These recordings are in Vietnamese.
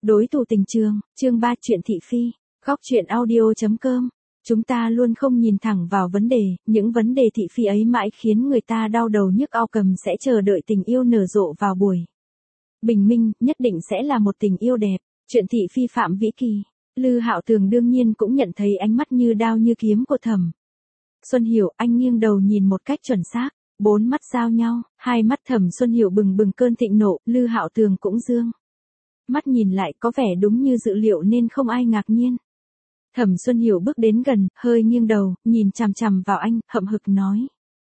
Đối thủ tình trường, chương 3 chuyện thị phi, góc chuyện audio.com. Chúng ta luôn không nhìn thẳng vào vấn đề, những vấn đề thị phi ấy mãi khiến người ta đau đầu nhức ao cầm sẽ chờ đợi tình yêu nở rộ vào buổi bình minh, nhất định sẽ là một tình yêu đẹp. Chuyện thị phi Phạm Vĩ Kỳ. Lư Hạo Tường đương nhiên cũng nhận thấy ánh mắt như đao như kiếm của Thẩm Xuân Hiểu, anh nghiêng đầu nhìn một cách chuẩn xác, bốn mắt giao nhau, hai mắt Thẩm Xuân Hiểu bừng bừng cơn thịnh nộ, Lư Hạo Tường cũng dương mắt nhìn lại, có vẻ đúng như dự liệu nên không ai ngạc nhiên. Thẩm Xuân Hiểu bước đến gần, hơi nghiêng đầu, nhìn chằm chằm vào anh, hậm hực nói.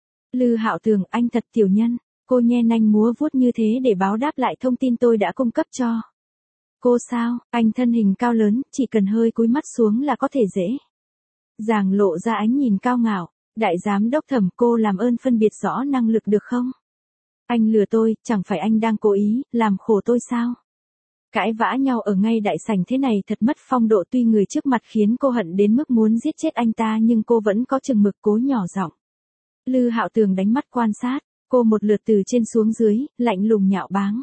Lư Hạo Tường, anh thật tiểu nhân. Cô nhe nanh múa vuốt như thế để báo đáp lại thông tin tôi đã cung cấp cho cô sao? Anh thân hình cao lớn, chỉ cần hơi cúi mắt xuống là có thể dễ dàng lộ ra ánh nhìn cao ngạo. Đại giám đốc Thẩm, cô làm ơn phân biệt rõ năng lực được không? Anh lừa tôi, chẳng phải anh đang cố ý làm khổ tôi sao? Cãi vã nhau ở ngay đại sảnh thế này thật mất phong độ, tuy người trước mặt khiến cô hận đến mức muốn giết chết anh ta nhưng cô vẫn có chừng mực cố nhỏ giọng. Lư Hạo Tường đánh mắt quan sát cô một lượt từ trên xuống dưới, lạnh lùng nhạo báng.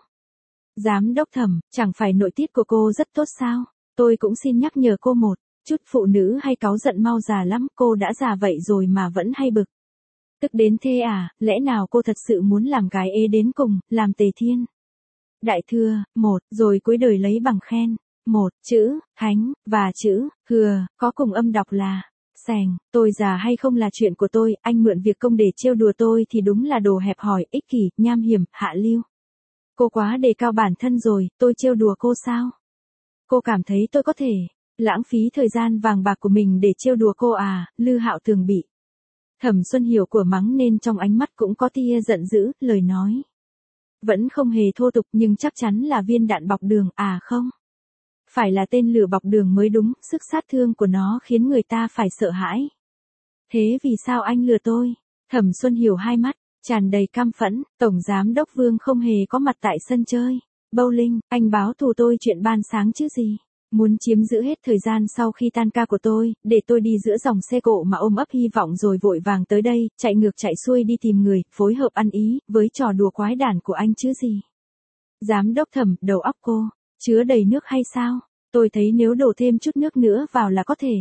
Giám đốc Thẩm, chẳng phải nội tiết của cô rất tốt sao? Tôi cũng xin nhắc nhở cô một chút, phụ nữ hay cáu giận mau già lắm, cô đã già vậy rồi mà vẫn hay bực tức đến thế à? Lẽ nào cô thật sự muốn làm gái ế đến cùng, làm Tề Thiên Đại Thưa, một, rồi cuối đời lấy bằng khen, một, chữ, thánh, và chữ, hừa, có cùng âm đọc là, sành. Tôi già hay không là chuyện của tôi, anh mượn việc công để trêu đùa tôi thì đúng là đồ hẹp hòi, ích kỷ, nham hiểm, hạ lưu. Cô quá đề cao bản thân rồi, tôi trêu đùa cô sao? Cô cảm thấy tôi có thể lãng phí thời gian vàng bạc của mình để trêu đùa cô à? Lư Hạo Tường bị Thẩm Xuân Hiểu của mắng nên trong ánh mắt cũng có tia giận dữ, lời nói vẫn không hề thô tục nhưng chắc chắn là viên đạn bọc đường, à không? Phải là tên lửa bọc đường mới đúng, sức sát thương của nó khiến người ta phải sợ hãi. Thế vì sao anh lừa tôi? Thẩm Xuân Hiểu hai mắt tràn đầy căm phẫn, Tổng Giám đốc Vương không hề có mặt tại sân chơi bowling, anh báo thù tôi chuyện ban sáng chứ gì? Muốn chiếm giữ hết thời gian sau khi tan ca của tôi, để tôi đi giữa dòng xe cộ mà ôm ấp hy vọng rồi vội vàng tới đây, chạy ngược chạy xuôi đi tìm người, phối hợp ăn ý, với trò đùa quái đản của anh chứ gì. Giám đốc Thẩm, đầu óc cô chứa đầy nước hay sao? Tôi thấy nếu đổ thêm chút nước nữa vào là có thể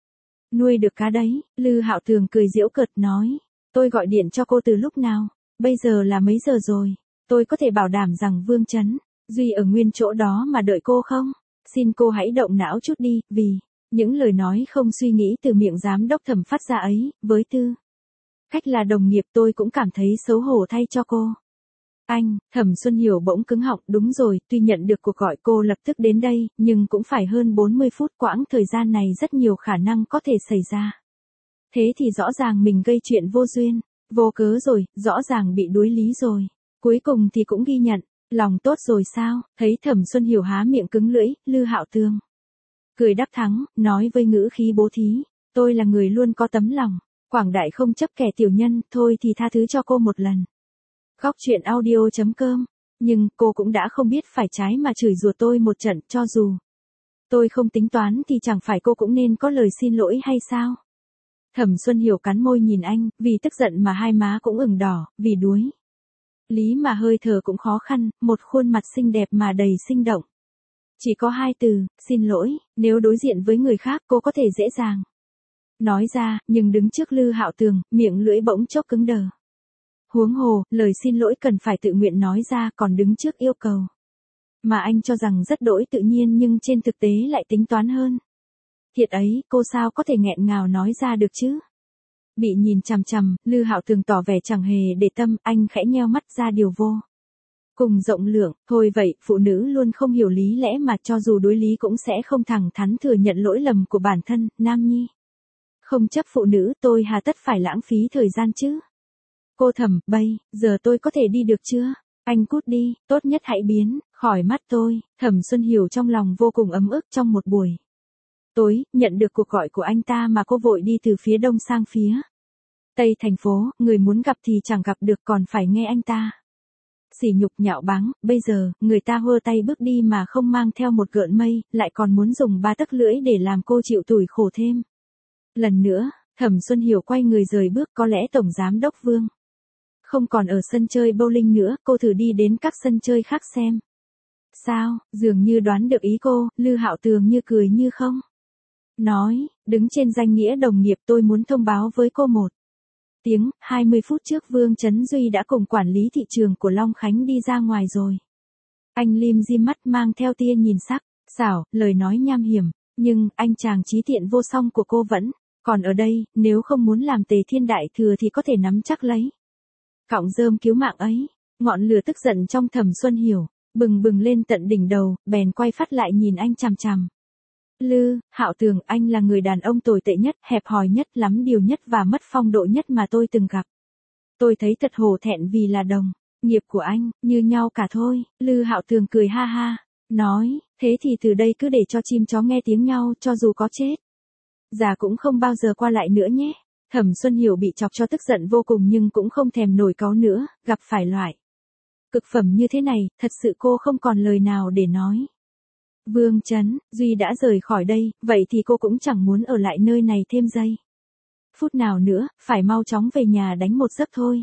nuôi được cá đấy. Lư Hạo Tường cười giễu cợt nói. Tôi gọi điện cho cô từ lúc nào? Bây giờ là mấy giờ rồi? Tôi có thể bảo đảm rằng Vương Chấn Duy ở nguyên chỗ đó mà đợi cô không? Xin cô hãy động não chút đi, vì những lời nói không suy nghĩ từ miệng giám đốc Thẩm phát ra ấy, với tư cách là đồng nghiệp tôi cũng cảm thấy xấu hổ thay cho cô. Anh, Thẩm Xuân Hiểu bỗng cứng họng, đúng rồi, tuy nhận được cuộc gọi cô lập tức đến đây, nhưng cũng phải hơn 40 phút, quãng thời gian này rất nhiều khả năng có thể xảy ra. Thế thì rõ ràng mình gây chuyện vô duyên, vô cớ rồi, rõ ràng bị đuối lý rồi. Cuối cùng thì cũng ghi nhận. Lòng tốt rồi sao? Thấy Thẩm Xuân Hiểu há miệng cứng lưỡi, Lư Hạo Tường cười đáp thắng, nói với ngữ khí bố thí, tôi là người luôn có tấm lòng, quảng đại không chấp kẻ tiểu nhân, thôi thì tha thứ cho cô một lần. Góc chuyện audio.com. Nhưng cô cũng đã không biết phải trái mà chửi rủa tôi một trận, cho dù tôi không tính toán thì chẳng phải cô cũng nên có lời xin lỗi hay sao? Thẩm Xuân Hiểu cắn môi nhìn anh, vì tức giận mà hai má cũng ửng đỏ, vì đuối lý mà hơi thở cũng khó khăn, một khuôn mặt xinh đẹp mà đầy sinh động. Chỉ có hai từ, xin lỗi, nếu đối diện với người khác cô có thể dễ dàng nói ra, nhưng đứng trước Lư Hạo Tường, miệng lưỡi bỗng chốc cứng đờ. Huống hồ, lời xin lỗi cần phải tự nguyện nói ra, còn đứng trước yêu cầu mà anh cho rằng rất đỗi tự nhiên nhưng trên thực tế lại tính toán hơn. Thiệt ấy, cô sao có thể nghẹn ngào nói ra được chứ? Bị nhìn chằm chằm, Lư Hạo Tường tỏ vẻ chẳng hề để tâm, anh khẽ nheo mắt ra điều vô cùng rộng lượng. Thôi vậy, phụ nữ luôn không hiểu lý lẽ mà, cho dù đối lý cũng sẽ không thẳng thắn thừa nhận lỗi lầm của bản thân. Nam nhi không chấp phụ nữ, tôi hà tất phải lãng phí thời gian chứ? Cô Thẩm, bây giờ tôi có thể đi được chưa? Anh cút đi, tốt nhất hãy biến khỏi mắt tôi. Thẩm Xuân Hiểu trong lòng vô cùng ấm ức. Trong một buổi tối, nhận được cuộc gọi của anh ta mà cô vội đi từ phía đông sang phía tây thành phố, người muốn gặp thì chẳng gặp được, còn phải nghe anh ta sỉ nhục nhạo báng. Bây giờ, người ta hơ tay bước đi mà không mang theo một gợn mây, lại còn muốn dùng 3 tấc lưỡi để làm cô chịu tủi khổ thêm lần nữa. Thẩm Xuân Hiểu quay người rời bước. Có lẽ Tổng Giám đốc Vương không còn ở sân chơi bowling nữa, cô thử đi đến các sân chơi khác xem Sao, dường như đoán được ý cô, Lư Hạo Tường như cười như không. Nói, đứng trên danh nghĩa đồng nghiệp tôi muốn thông báo với cô một tiếng, 20 phút trước Vương Chấn Duy đã cùng quản lý thị trường của Long Khánh đi ra ngoài rồi. Anh lim dim mắt mang theo tia nhìn sắc, xảo, lời nói nham hiểm, nhưng anh chàng trí tiện vô song của cô vẫn còn ở đây, nếu không muốn làm Tề Thiên Đại Thừa thì có thể nắm chắc lấy cọng rơm cứu mạng ấy. Ngọn lửa tức giận trong Thẩm Xuân Hiểu bừng bừng lên tận đỉnh đầu, bèn quay phát lại nhìn anh chằm chằm. Lư Hạo Tường, anh là người đàn ông tồi tệ nhất, hẹp hòi nhất, lắm điều nhất và mất phong độ nhất mà tôi từng gặp. Tôi thấy thật hổ thẹn vì là đồng nghiệp của anh, như nhau cả thôi. Lư Hạo Tường cười ha ha, nói, thế thì từ đây cứ để cho chim chó nghe tiếng nhau, cho dù có chết già cũng không bao giờ qua lại nữa nhé. Thẩm Xuân Hiểu bị chọc cho tức giận vô cùng nhưng cũng không thèm nổi cáu nữa, gặp phải loại cực phẩm như thế này, thật sự cô không còn lời nào để nói. Vương Chấn Duy đã rời khỏi đây, vậy thì cô cũng chẳng muốn ở lại nơi này thêm giây phút nào nữa, phải mau chóng về nhà đánh một giấc thôi.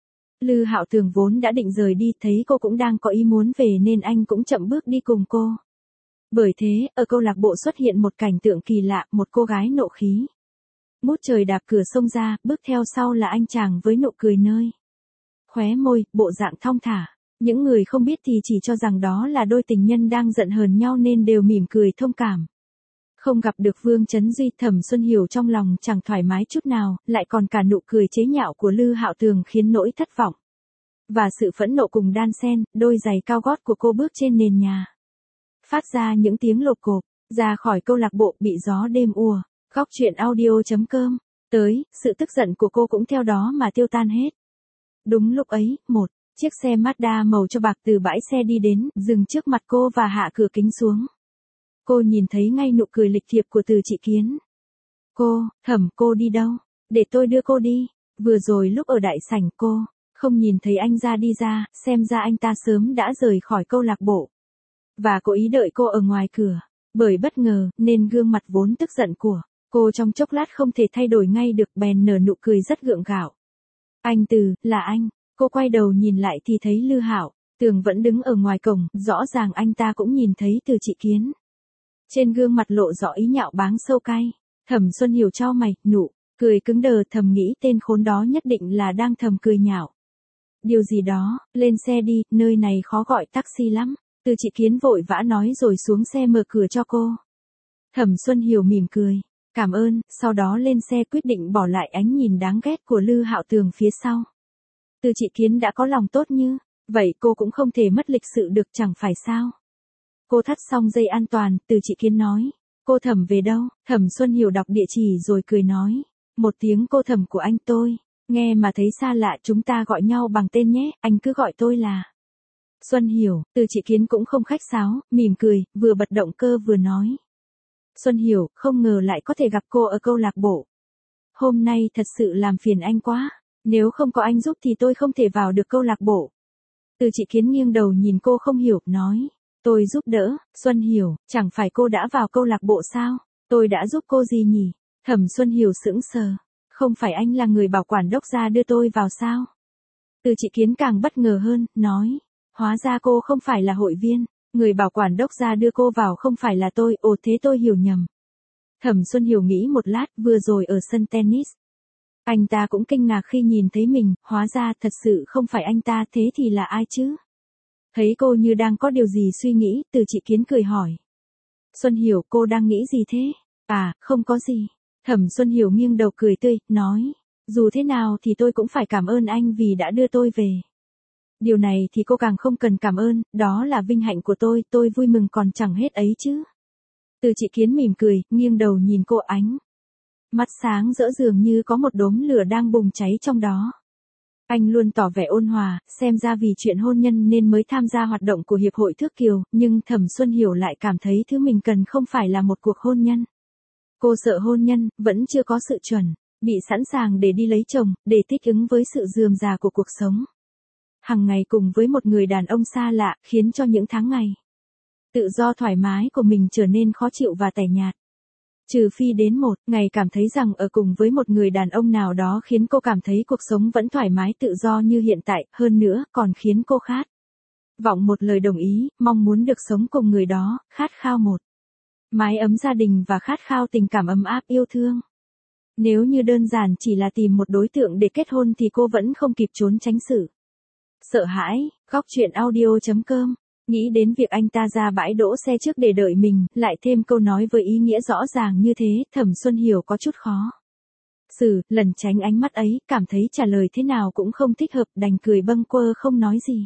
Lư Hạo Tường vốn đã định rời đi, thấy cô cũng đang có ý muốn về nên anh cũng chậm bước đi cùng cô. Bởi thế, ở câu lạc bộ xuất hiện một cảnh tượng kỳ lạ, một cô gái nộ khí mút trời đạp cửa xông ra, bước theo sau là anh chàng với nụ cười nơi khóe môi, bộ dạng thong thả. Những người không biết thì chỉ cho rằng đó là đôi tình nhân đang giận hờn nhau nên đều mỉm cười thông cảm. Không gặp được Vương Chấn Duy, Thẩm Xuân Hiểu trong lòng chẳng thoải mái chút nào, lại còn cả nụ cười chế nhạo của Lư Hạo Tường khiến nỗi thất vọng và sự phẫn nộ cùng đan xen. Đôi giày cao gót của cô bước trên nền nhà, phát ra những tiếng lộp cộp. Ra khỏi câu lạc bộ bị gió đêm ùa. Góc truyện audio.com tới, sự tức giận của cô cũng theo đó mà tiêu tan hết. Đúng lúc ấy, một chiếc xe Mazda màu cho bạc từ bãi xe đi đến, dừng trước mặt cô và hạ cửa kính xuống. Cô nhìn thấy ngay nụ cười lịch thiệp của Từ Chị Kiến. Thẩm, cô đi đâu? Để tôi đưa cô đi. Vừa rồi lúc ở đại sảnh cô không nhìn thấy anh ra, xem ra anh ta sớm đã rời khỏi câu lạc bộ và cố ý đợi cô ở ngoài cửa. Bởi bất ngờ, nên gương mặt vốn tức giận của cô trong chốc lát không thể thay đổi ngay được, bèn nở nụ cười rất gượng gạo. Anh Từ, là anh. Cô quay đầu nhìn lại thì thấy Lư Hạo Tường vẫn đứng ở ngoài cổng, rõ ràng anh ta cũng nhìn thấy Từ Chị Kiến. Trên gương mặt lộ rõ ý nhạo báng sâu cay. Thẩm Xuân Hiểu chau mày, nụ cười cứng đờ, thầm nghĩ tên khốn đó nhất định là đang thầm cười nhạo điều gì đó. Lên xe đi, nơi này khó gọi taxi lắm. Từ Chị Kiến vội vã nói rồi xuống xe mở cửa cho cô. Thẩm Xuân Hiểu mỉm cười, cảm ơn, sau đó lên xe quyết định bỏ lại ánh nhìn đáng ghét của Lư Hạo Tường phía sau. Từ Chị Kiến đã có lòng tốt như vậy, cô cũng không thể mất lịch sự được chẳng phải sao. Cô thắt xong dây an toàn, Từ Chị Kiến nói, cô Thẩm về đâu? Thẩm Xuân Hiểu đọc địa chỉ rồi cười nói, một tiếng cô Thẩm của anh tôi nghe mà thấy xa lạ, chúng ta gọi nhau bằng tên nhé, anh cứ gọi tôi là Xuân Hiểu. Từ Chị Kiến cũng không khách sáo, mỉm cười, vừa bật động cơ vừa nói. Xuân Hiểu, không ngờ lại có thể gặp cô ở câu lạc bộ. Hôm nay thật sự làm phiền anh quá, nếu không có anh giúp thì tôi không thể vào được câu lạc bộ. Từ Chị Kiến nghiêng đầu nhìn cô không hiểu, nói, tôi giúp đỡ. Xuân Hiểu, chẳng phải cô đã vào câu lạc bộ sao? Tôi đã giúp cô gì nhỉ? Thẩm Xuân Hiểu sững sờ, không phải anh là người bảo quản đốc gia đưa tôi vào sao? Từ Chị Kiến càng bất ngờ hơn, nói, hóa ra cô không phải là hội viên, người bảo quản đốc gia đưa cô vào không phải là tôi, ồ thế tôi hiểu nhầm. Thẩm Xuân Hiểu nghĩ một lát, vừa rồi ở sân tennis, anh ta cũng kinh ngạc khi nhìn thấy mình, hóa ra thật sự không phải anh ta, thế thì là ai chứ? Thấy cô như đang có điều gì suy nghĩ, Từ Chị Kiến cười hỏi. Xuân Hiểu, cô đang nghĩ gì thế? À, không có gì. Thẩm Xuân Hiểu nghiêng đầu cười tươi, nói, dù thế nào thì tôi cũng phải cảm ơn anh vì đã đưa tôi về. Điều này thì cô càng không cần cảm ơn, đó là vinh hạnh của tôi vui mừng còn chẳng hết ấy chứ. Từ Chị Kiến mỉm cười, nghiêng đầu nhìn cô, ánh mắt sáng rỡ dường như có một đốm lửa đang bùng cháy trong đó. Anh luôn tỏ vẻ ôn hòa, xem ra vì chuyện hôn nhân nên mới tham gia hoạt động của Hiệp hội Thước Kiều, nhưng Thẩm Xuân Hiểu lại cảm thấy thứ mình cần không phải là một cuộc hôn nhân. Cô sợ hôn nhân, vẫn chưa có sự chuẩn bị sẵn sàng để đi lấy chồng, để thích ứng với sự rườm rà của cuộc sống hằng ngày cùng với một người đàn ông xa lạ, khiến cho những tháng ngày tự do thoải mái của mình trở nên khó chịu và tẻ nhạt. Trừ phi đến một ngày cảm thấy rằng ở cùng với một người đàn ông nào đó khiến cô cảm thấy cuộc sống vẫn thoải mái tự do như hiện tại, hơn nữa còn khiến cô khát Vọng một lời đồng ý, mong muốn được sống cùng người đó, khát khao một mái ấm gia đình và khát khao tình cảm ấm áp yêu thương. Nếu như đơn giản chỉ là tìm một đối tượng để kết hôn thì cô vẫn không kịp trốn tránh sự sợ hãi. Góc chuyện audio.com. Nghĩ đến việc anh ta ra bãi đỗ xe trước để đợi mình, lại thêm câu nói với ý nghĩa rõ ràng như thế, Thẩm Xuân Hiểu có chút khó lần tránh ánh mắt ấy, cảm thấy trả lời thế nào cũng không thích hợp, đành cười bâng quơ không nói gì.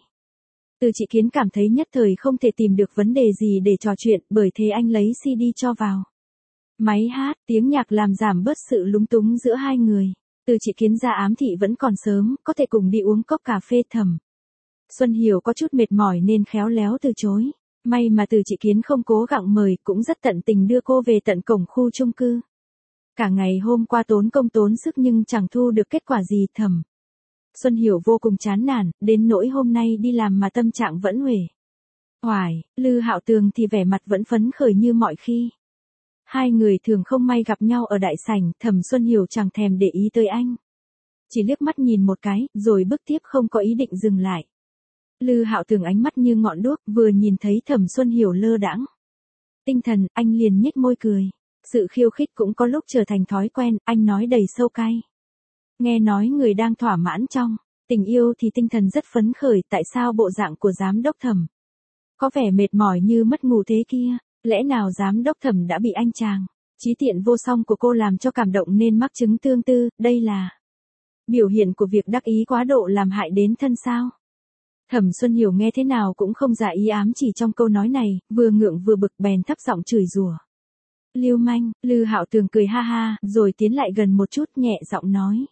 Từ Chị Kiến cảm thấy nhất thời không thể tìm được vấn đề gì để trò chuyện, bởi thế anh lấy CD cho vào máy hát, tiếng nhạc làm giảm bớt sự lúng túng giữa hai người. Từ Chị Kiến ra ám thị vẫn còn sớm, có thể cùng đi uống cốc cà phê. Thẩm Xuân Hiểu có chút mệt mỏi nên khéo léo từ chối. May mà Từ Chị Kiến không cố gắng mời, cũng rất tận tình đưa cô về tận cổng khu chung cư. Cả ngày hôm qua tốn công tốn sức nhưng chẳng thu được kết quả gì. Thẩm Xuân Hiểu vô cùng chán nản, đến nỗi hôm nay đi làm mà tâm trạng vẫn uể oải. Lư Hạo Tường thì vẻ mặt vẫn phấn khởi như mọi khi. Hai người thường không may gặp nhau ở đại sảnh, Thẩm Xuân Hiểu chẳng thèm để ý tới anh. Chỉ liếc mắt nhìn một cái, rồi bước tiếp không có ý định dừng lại. Lư Hạo Tường ánh mắt như ngọn đuốc, vừa nhìn thấy Thẩm Xuân Hiểu lơ đãng tinh thần, anh liền nhếch môi cười. Sự khiêu khích cũng có lúc trở thành thói quen, anh nói đầy sâu cay. Nghe nói người đang thỏa mãn trong tình yêu thì tinh thần rất phấn khởi, tại sao bộ dạng của giám đốc Thẩm có vẻ mệt mỏi như mất ngủ thế kia? Lẽ nào giám đốc Thẩm đã bị anh chàng chí tiện vô song của cô làm cho cảm động nên mắc chứng tương tư? Đây là biểu hiện của việc đắc ý quá độ làm hại đến thân sao? Thẩm Xuân Hiểu nghe thế nào cũng không giả ý ám chỉ trong câu nói này, vừa ngượng vừa bực bèn thấp giọng chửi rủa. Lưu manh. Lư Hạo Tường cười ha ha, rồi tiến lại gần một chút, nhẹ giọng nói.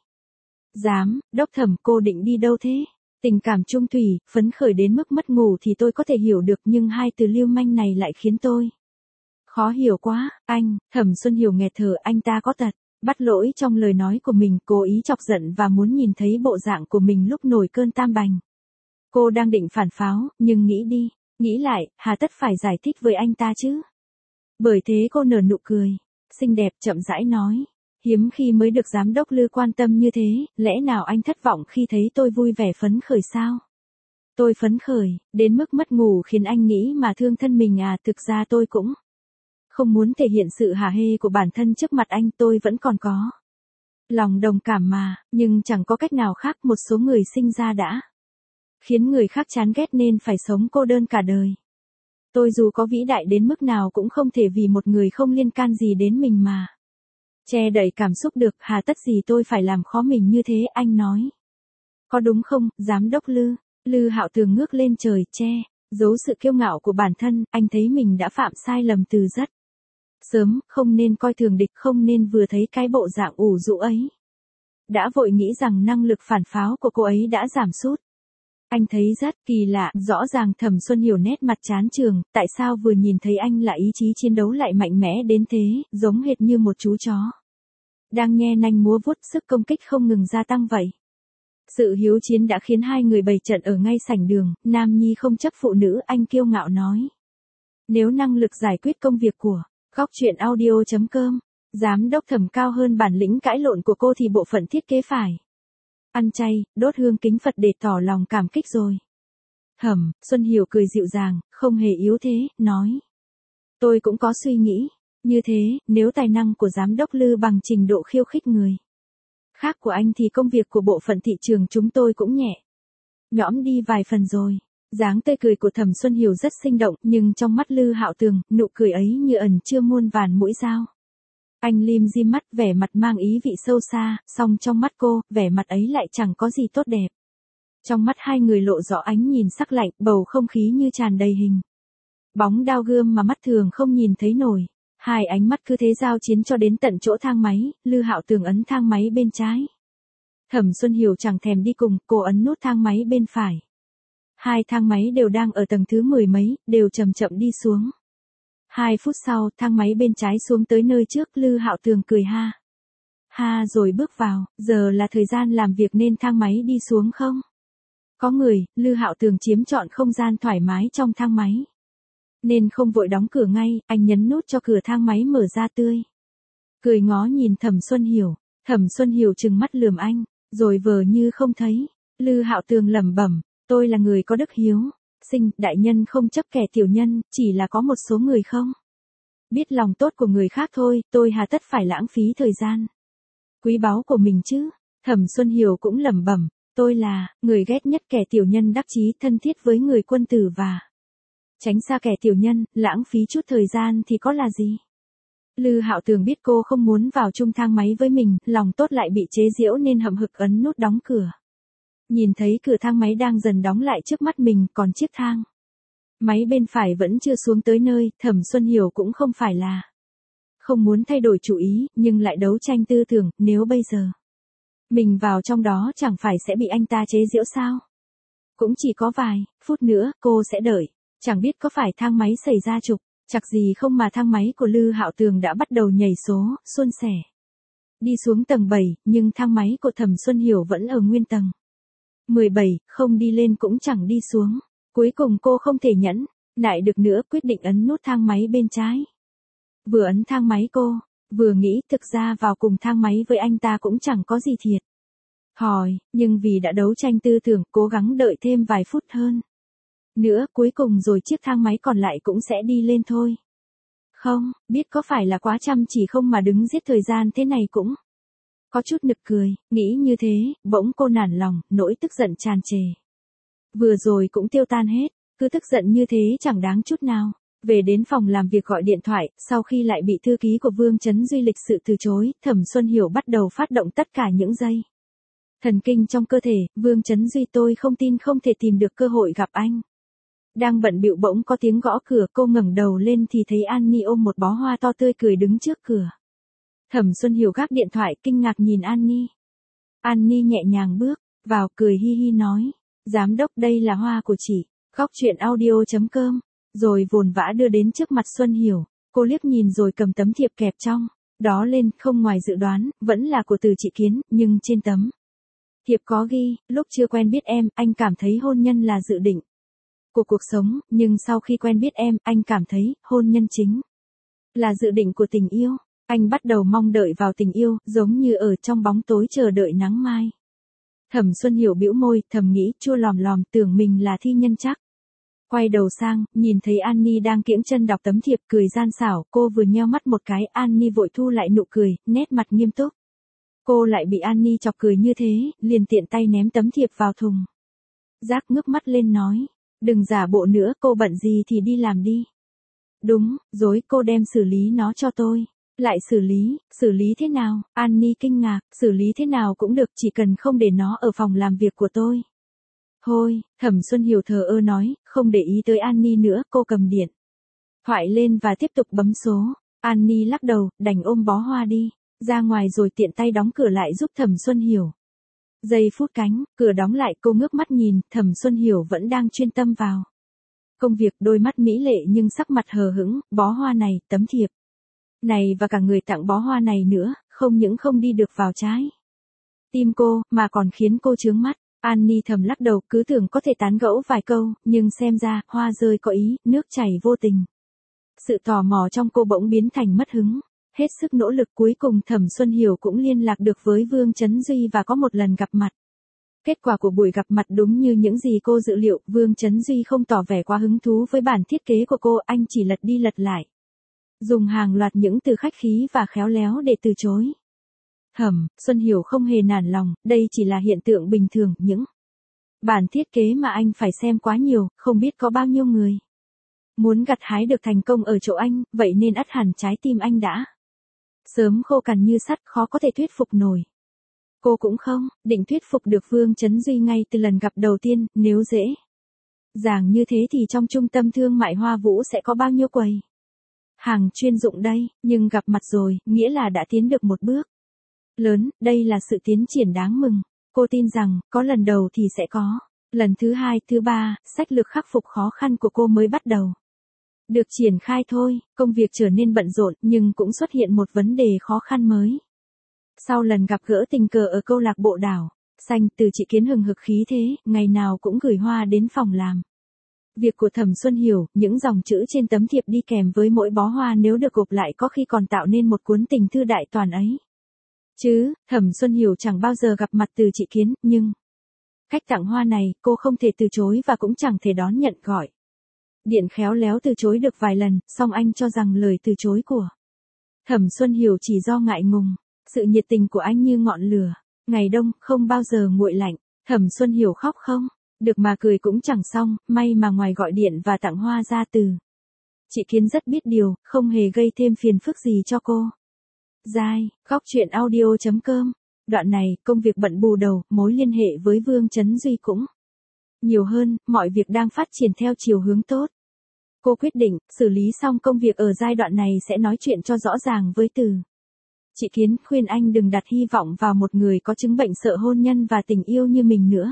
Giám đốc Thẩm, cô định đi đâu thế? Tình cảm chung thủy, phấn khởi đến mức mất ngủ thì tôi có thể hiểu được, nhưng hai từ lưu manh này lại khiến tôi khó hiểu quá. Anh, Thẩm Xuân Hiểu nghẹt thở, anh ta có tật bắt lỗi trong lời nói của mình, cố ý chọc giận và muốn nhìn thấy bộ dạng của mình lúc nổi cơn tam bành. Cô đang định phản pháo, nhưng nghĩ đi, nghĩ lại, hà tất phải giải thích với anh ta chứ. Bởi thế cô nở nụ cười xinh đẹp, chậm rãi nói. Hiếm khi mới được giám đốc Lư quan tâm như thế, lẽ nào anh thất vọng khi thấy tôi vui vẻ phấn khởi sao? Tôi phấn khởi, đến mức mất ngủ khiến anh nghĩ mà thương thân mình à? Thực ra tôi cũng không muốn thể hiện sự hả hê của bản thân trước mặt anh, tôi vẫn còn có lòng đồng cảm mà, nhưng chẳng có cách nào khác, một số người sinh ra đã khiến người khác chán ghét nên phải sống cô đơn cả đời. Tôi dù có vĩ đại đến mức nào cũng không thể vì một người không liên can gì đến mình mà che đậy cảm xúc được, hà tất gì tôi phải làm khó mình như thế, anh nói. Có đúng không, giám đốc Lư? Lư Hạo Tường ngước lên trời, che giấu sự kiêu ngạo của bản thân, anh thấy mình đã phạm sai lầm từ rất sớm, không nên coi thường địch, không nên vừa thấy cái bộ dạng ủ rũ ấy đã vội nghĩ rằng năng lực phản pháo của cô ấy đã giảm sút. Anh thấy rất kỳ lạ, rõ ràng Thẩm Xuân Hiểu nét mặt chán chường, tại sao vừa nhìn thấy anh là ý chí chiến đấu lại mạnh mẽ đến thế, giống hệt như một chú chó đang nghe nanh múa vuốt, sức công kích không ngừng gia tăng vậy. Sự hiếu chiến đã khiến hai người bày trận ở ngay sảnh đường, nam nhi không chấp phụ nữ, anh kiêu ngạo nói. Nếu năng lực giải quyết công việc của góc chuyện audio.com, giám đốc Thẩm cao hơn bản lĩnh cãi lộn của cô thì bộ phận thiết kế phải ăn chay, đốt hương kính Phật để tỏ lòng cảm kích rồi. Thẩm Xuân Hiểu cười dịu dàng, không hề yếu thế, nói. Tôi cũng có suy nghĩ như thế, nếu tài năng của giám đốc Lư bằng trình độ khiêu khích người khác của anh thì công việc của bộ phận thị trường chúng tôi cũng nhẹ nhõm đi vài phần rồi. Dáng tươi cười của Thẩm Xuân Hiểu rất sinh động, nhưng trong mắt Lư Hạo Tường, nụ cười ấy như ẩn chứa muôn vàn mũi dao. Anh lim dim mắt, vẻ mặt mang ý vị sâu xa, song trong mắt cô, vẻ mặt ấy lại chẳng có gì tốt đẹp. Trong mắt hai người lộ rõ ánh nhìn sắc lạnh, bầu không khí như tràn đầy hình bóng đao gươm mà mắt thường không nhìn thấy nổi. Hai ánh mắt cứ thế giao chiến cho đến tận chỗ thang máy, Lư Hạo Tường ấn thang máy bên trái. Thẩm Xuân Hiểu chẳng thèm đi cùng, cô ấn nút thang máy bên phải. Hai thang máy đều đang ở tầng thứ 10 mấy, đều chậm chậm đi xuống. 2 phút sau, thang máy bên trái xuống tới nơi trước, Lư Hạo Tường cười ha ha rồi bước vào, giờ là thời gian làm việc nên thang máy đi xuống không? Có người, Lư Hạo Tường chiếm trọn không gian thoải mái trong thang máy nên không vội đóng cửa ngay, anh nhấn nút cho cửa thang máy mở ra tươi cười ngó nhìn Thẩm Xuân Hiểu. Thẩm Xuân Hiểu trừng mắt lườm anh, rồi vờ như không thấy. Lư Hạo Tường lẩm bẩm, tôi là người có đức hiếu, Sinh, đại nhân không chấp kẻ tiểu nhân, chỉ là có một số người không biết lòng tốt của người khác thôi, tôi hà tất phải lãng phí thời gian quý báu của mình chứ. Thẩm Xuân Hiểu cũng lẩm bẩm, tôi là người ghét nhất kẻ tiểu nhân đắc chí, thân thiết với người quân tử và tránh xa kẻ tiểu nhân, lãng phí chút thời gian thì có là gì. Lư Hạo Tường biết cô không muốn vào chung thang máy với mình, lòng tốt lại bị chế giễu nên hậm hực ấn nút đóng cửa. Nhìn thấy cửa thang máy đang dần đóng lại trước mắt mình, còn chiếc thang máy bên phải vẫn chưa xuống tới nơi, Thẩm Xuân Hiểu cũng không phải là không muốn thay đổi chủ ý, nhưng lại đấu tranh tư tưởng, nếu bây giờ mình vào trong đó chẳng phải sẽ bị anh ta chế giễu sao? Cũng chỉ có vài phút nữa, cô sẽ đợi. Chẳng biết có phải thang máy xảy ra trục trặc gì không mà thang máy của Lư Hạo Tường đã bắt đầu nhảy số, suôn sẻ đi xuống tầng 7, nhưng thang máy của Thẩm Xuân Hiểu vẫn ở nguyên tầng 17, không đi lên cũng chẳng đi xuống. Cuối cùng cô không thể nhẫn nại được nữa, quyết định ấn nút thang máy bên trái. Vừa ấn thang máy cô vừa nghĩ, thực ra vào cùng thang máy với anh ta cũng chẳng có gì thiệt thòi, nhưng vì đã đấu tranh tư tưởng, cố gắng đợi thêm vài phút hơn nữa, cuối cùng rồi chiếc thang máy còn lại cũng sẽ đi lên thôi. Không biết có phải là quá chăm chỉ không mà đứng giết thời gian thế này cũng có chút nực cười, nghĩ như thế, bỗng cô nản lòng, nỗi tức giận tràn trề vừa rồi cũng tiêu tan hết, cứ tức giận như thế chẳng đáng chút nào. Về đến phòng làm việc gọi điện thoại, sau khi lại bị thư ký của Vương Chấn Duy lịch sự từ chối, Thẩm Xuân Hiểu bắt đầu phát động tất cả những dây thần kinh trong cơ thể. Vương Chấn Duy, tôi không tin không thể tìm được cơ hội gặp anh. Đang bận bịu bỗng có tiếng gõ cửa, cô ngẩng đầu lên thì thấy Annie ôm một bó hoa to tươi cười đứng trước cửa. Thẩm Xuân Hiểu gác điện thoại, kinh ngạc nhìn Annie. Annie nhẹ nhàng bước vào, cười hi hi nói, giám đốc, đây là hoa của chị. Góc chuyện audio.com. Rồi vồn vã đưa đến trước mặt Xuân Hiểu. Cô liếc nhìn rồi cầm tấm thiệp kẹp trong đó lên, không ngoài dự đoán, vẫn là của Từ Chị Kiến, nhưng trên tấm thiệp có ghi, lúc chưa quen biết em, anh cảm thấy hôn nhân là dự định của cuộc sống, nhưng sau khi quen biết em, anh cảm thấy hôn nhân chính là dự định của tình yêu. Anh bắt đầu mong đợi vào tình yêu, giống như ở trong bóng tối chờ đợi nắng mai. Thẩm Xuân Hiểu bĩu môi, thầm nghĩ, chua lòm lòm, tưởng mình là thi nhân chắc. Quay đầu sang, nhìn thấy Annie đang kiễng chân đọc tấm thiệp, cười gian xảo, cô vừa nheo mắt một cái, Annie vội thu lại nụ cười, nét mặt nghiêm túc. Cô lại bị Annie chọc cười như thế, liền tiện tay ném tấm thiệp vào thùng rác, ngước mắt lên nói, đừng giả bộ nữa, cô bận gì thì đi làm đi. Đúng rồi, cô đem xử lý nó cho tôi. Lại xử lý thế nào? Annie kinh ngạc, xử lý thế nào cũng được, chỉ cần không để nó ở phòng làm việc của tôi. Thôi, Thẩm Xuân Hiểu thờ ơ nói, không để ý tới Annie nữa, cô cầm điện thoại lên và tiếp tục bấm số. Annie lắc đầu, đành ôm bó hoa đi ra ngoài rồi tiện tay đóng cửa lại giúp Thẩm Xuân Hiểu. Giây phút cánh cửa đóng lại, cô ngước mắt nhìn, Thẩm Xuân Hiểu vẫn đang chuyên tâm vào công việc, đôi mắt mỹ lệ nhưng sắc mặt hờ hững, bó hoa này, tấm thiệp này và cả người tặng bó hoa này nữa, không những không đi được vào trái tim cô, mà còn khiến cô chướng mắt. Annie thầm lắc đầu, cứ tưởng có thể tán gẫu vài câu, nhưng xem ra, hoa rơi có ý, nước chảy vô tình. Sự tò mò trong cô bỗng biến thành mất hứng. Hết sức nỗ lực, cuối cùng Thẩm Xuân Hiểu cũng liên lạc được với Vương Chấn Duy và có một lần gặp mặt. Kết quả của buổi gặp mặt đúng như những gì cô dự liệu, Vương Chấn Duy không tỏ vẻ quá hứng thú với bản thiết kế của cô, anh chỉ lật đi lật lại, dùng hàng loạt những từ khách khí và khéo léo để từ chối. Thẩm Xuân Hiểu không hề nản lòng, đây chỉ là hiện tượng bình thường, những bản thiết kế mà anh phải xem quá nhiều, không biết có bao nhiêu người muốn gặt hái được thành công ở chỗ anh, vậy nên ắt hẳn trái tim anh đã sớm khô cằn như sắt, khó có thể thuyết phục nổi. Cô cũng không định thuyết phục được Vương Chấn Duy ngay từ lần gặp đầu tiên, nếu dễ dàng như thế thì trong trung tâm thương mại Hoa Vũ sẽ có bao nhiêu quầy hàng chuyên dụng đây, nhưng gặp mặt rồi, nghĩa là đã tiến được một bước lớn, đây là sự tiến triển đáng mừng. Cô tin rằng, có lần đầu thì sẽ có lần thứ hai, thứ ba, sách lược khắc phục khó khăn của cô mới bắt đầu được triển khai thôi. Công việc trở nên bận rộn, nhưng cũng xuất hiện một vấn đề khó khăn mới. Sau lần gặp gỡ tình cờ ở câu lạc bộ đảo xanh, Từ Chị Kiến hừng hực khí thế, ngày nào cũng gửi hoa đến phòng làm việc của Thẩm Xuân Hiểu, những dòng chữ trên tấm thiệp đi kèm với mỗi bó hoa nếu được gộp lại có khi còn tạo nên một cuốn tình thư đại toàn ấy. Chứ, Thẩm Xuân Hiểu chẳng bao giờ gặp mặt Từ Chị Kiến, nhưng Cách tặng hoa này, cô không thể từ chối và cũng chẳng thể đón nhận gọi điện khéo léo từ chối được vài lần, song anh cho rằng lời từ chối của Thẩm Xuân Hiểu chỉ do ngại ngùng. Sự nhiệt tình của anh như ngọn lửa, ngày đông không bao giờ nguội lạnh. Thẩm Xuân Hiểu khóc không được mà cười cũng chẳng xong, may mà ngoài gọi điện và tặng hoa ra từ chị Kiến rất biết điều, không hề gây thêm phiền phức gì cho cô. Giai, khóc chuyện audio.com. Đoạn này, công việc bận bù đầu, mối liên hệ với Vương Chấn Duy cũng nhiều hơn, mọi việc đang phát triển theo chiều hướng tốt. Cô quyết định, xử lý xong công việc ở giai đoạn này sẽ nói chuyện cho rõ ràng với Từ. Chị Kiến khuyên anh đừng đặt hy vọng vào một người có chứng bệnh sợ hôn nhân và tình yêu như mình nữa.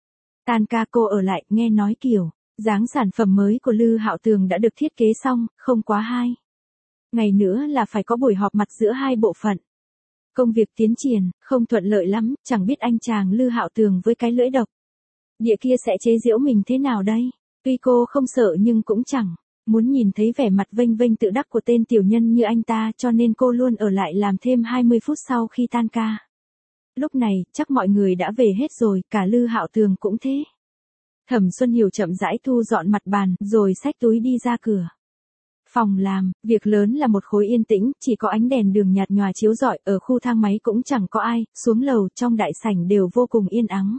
Tan ca cô ở lại, nghe nói kiểu dáng sản phẩm mới của Lư Hạo Tường đã được thiết kế xong, không quá 2 ngày nữa là phải có buổi họp mặt giữa hai bộ phận. Công việc tiến triển, không thuận lợi lắm, chẳng biết anh chàng Lư Hạo Tường với cái lưỡi độc địa kia sẽ chế giễu mình thế nào đây. Tuy cô không sợ nhưng cũng chẳng muốn nhìn thấy vẻ mặt vênh vênh tự đắc của tên tiểu nhân như anh ta, cho nên cô luôn ở lại làm thêm 20 phút sau khi tan ca. Lúc này, chắc mọi người đã về hết rồi, cả Lư Hạo Tường cũng thế. Thẩm Xuân Hiểu chậm rãi thu dọn mặt bàn, rồi xách túi đi ra cửa phòng làm. Việc lớn là một khối yên tĩnh, chỉ có ánh đèn đường nhạt nhòa chiếu rọi, ở khu thang máy cũng chẳng có ai, xuống lầu trong đại sảnh đều vô cùng yên ắng.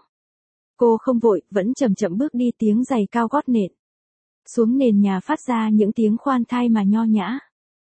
Cô không vội, vẫn chậm chậm bước đi, tiếng giày cao gót nện xuống nền nhà phát ra những tiếng khoan thai mà nho nhã.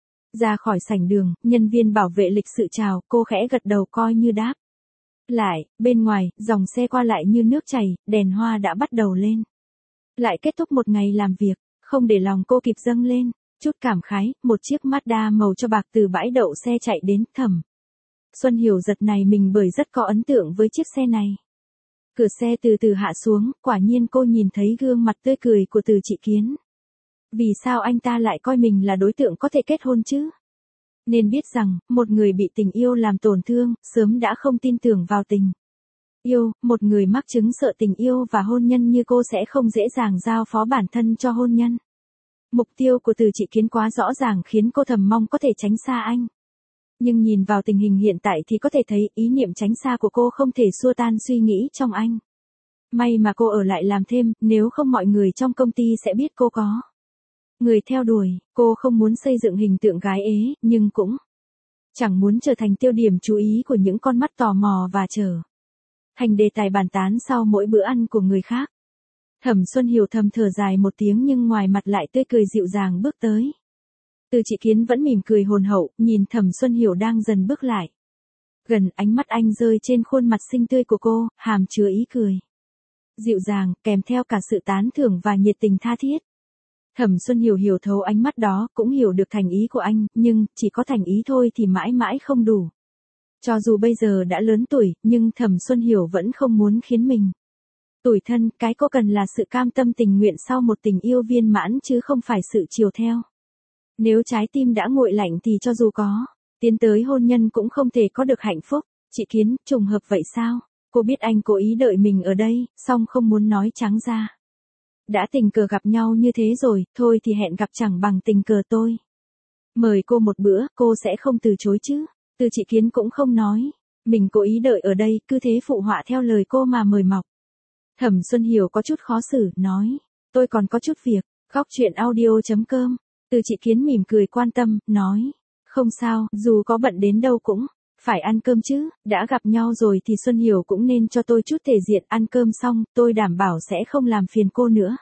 Ra khỏi sảnh đường, nhân viên bảo vệ lịch sự chào, cô khẽ gật đầu coi như đáp lại. Bên ngoài, dòng xe qua lại như nước chảy, đèn hoa đã bắt đầu lên. Lại kết thúc một ngày làm việc, không để lòng cô kịp dâng lên chút cảm khái, một chiếc Mazda màu cho bạc từ bãi đậu xe chạy đến. Thẩm Xuân Hiểu giật này mình bởi rất có ấn tượng với chiếc xe này. Cửa xe từ từ hạ xuống, quả nhiên cô nhìn thấy gương mặt tươi cười của Từ Chị Kiến. Vì sao anh ta lại coi mình là đối tượng có thể kết hôn chứ? Nên biết rằng, một người bị tình yêu làm tổn thương, sớm đã không tin tưởng vào tình yêu, một người mắc chứng sợ tình yêu và hôn nhân như cô sẽ không dễ dàng giao phó bản thân cho hôn nhân. Mục tiêu của Từ Chị Kiến quá rõ ràng khiến cô thầm mong có thể tránh xa anh. Nhưng nhìn vào tình hình hiện tại thì có thể thấy ý niệm tránh xa của cô không thể xua tan suy nghĩ trong anh. May mà cô ở lại làm thêm, nếu không mọi người trong công ty sẽ biết cô có người theo đuổi. Cô không muốn xây dựng hình tượng gái ế, nhưng cũng chẳng muốn trở thành tiêu điểm chú ý của những con mắt tò mò và trở thành đề tài bàn tán sau mỗi bữa ăn của người khác. Thẩm Xuân Hiểu thầm thở dài một tiếng nhưng ngoài mặt lại tươi cười dịu dàng bước tới. Từ Chị Kiến vẫn mỉm cười hồn hậu, nhìn Thẩm Xuân Hiểu đang dần bước lại gần, ánh mắt anh rơi trên khuôn mặt xinh tươi của cô, hàm chứa ý cười dịu dàng, kèm theo cả sự tán thưởng và nhiệt tình tha thiết. Thẩm Xuân Hiểu hiểu thấu ánh mắt đó, cũng hiểu được thành ý của anh, nhưng chỉ có thành ý thôi thì mãi mãi không đủ. Cho dù bây giờ đã lớn tuổi, nhưng Thẩm Xuân Hiểu vẫn không muốn khiến mình tủi thân. Cái cô cần là sự cam tâm tình nguyện sau một tình yêu viên mãn chứ không phải sự chiều theo. Nếu trái tim đã nguội lạnh thì cho dù có tiến tới hôn nhân cũng không thể có được hạnh phúc. Chị Kiến, trùng hợp vậy sao? Cô biết anh cố ý đợi mình ở đây, song không muốn nói trắng ra. Đã tình cờ gặp nhau như thế rồi, thôi thì hẹn gặp chẳng bằng tình cờ tôi mời cô một bữa, cô sẽ không từ chối chứ? Từ Chị Kiến cũng không nói mình cố ý đợi ở đây, cứ thế phụ họa theo lời cô mà mời mọc. Thẩm Xuân Hiểu có chút khó xử, nói, tôi còn có chút việc. Khóc chuyện audio.com. Từ Chị Kiến mỉm cười quan tâm, nói, không sao, dù có bận đến đâu cũng phải ăn cơm chứ, đã gặp nhau rồi thì Xuân Hiểu cũng nên cho tôi chút thể diện. Ăn cơm xong, tôi đảm bảo sẽ không làm phiền cô nữa.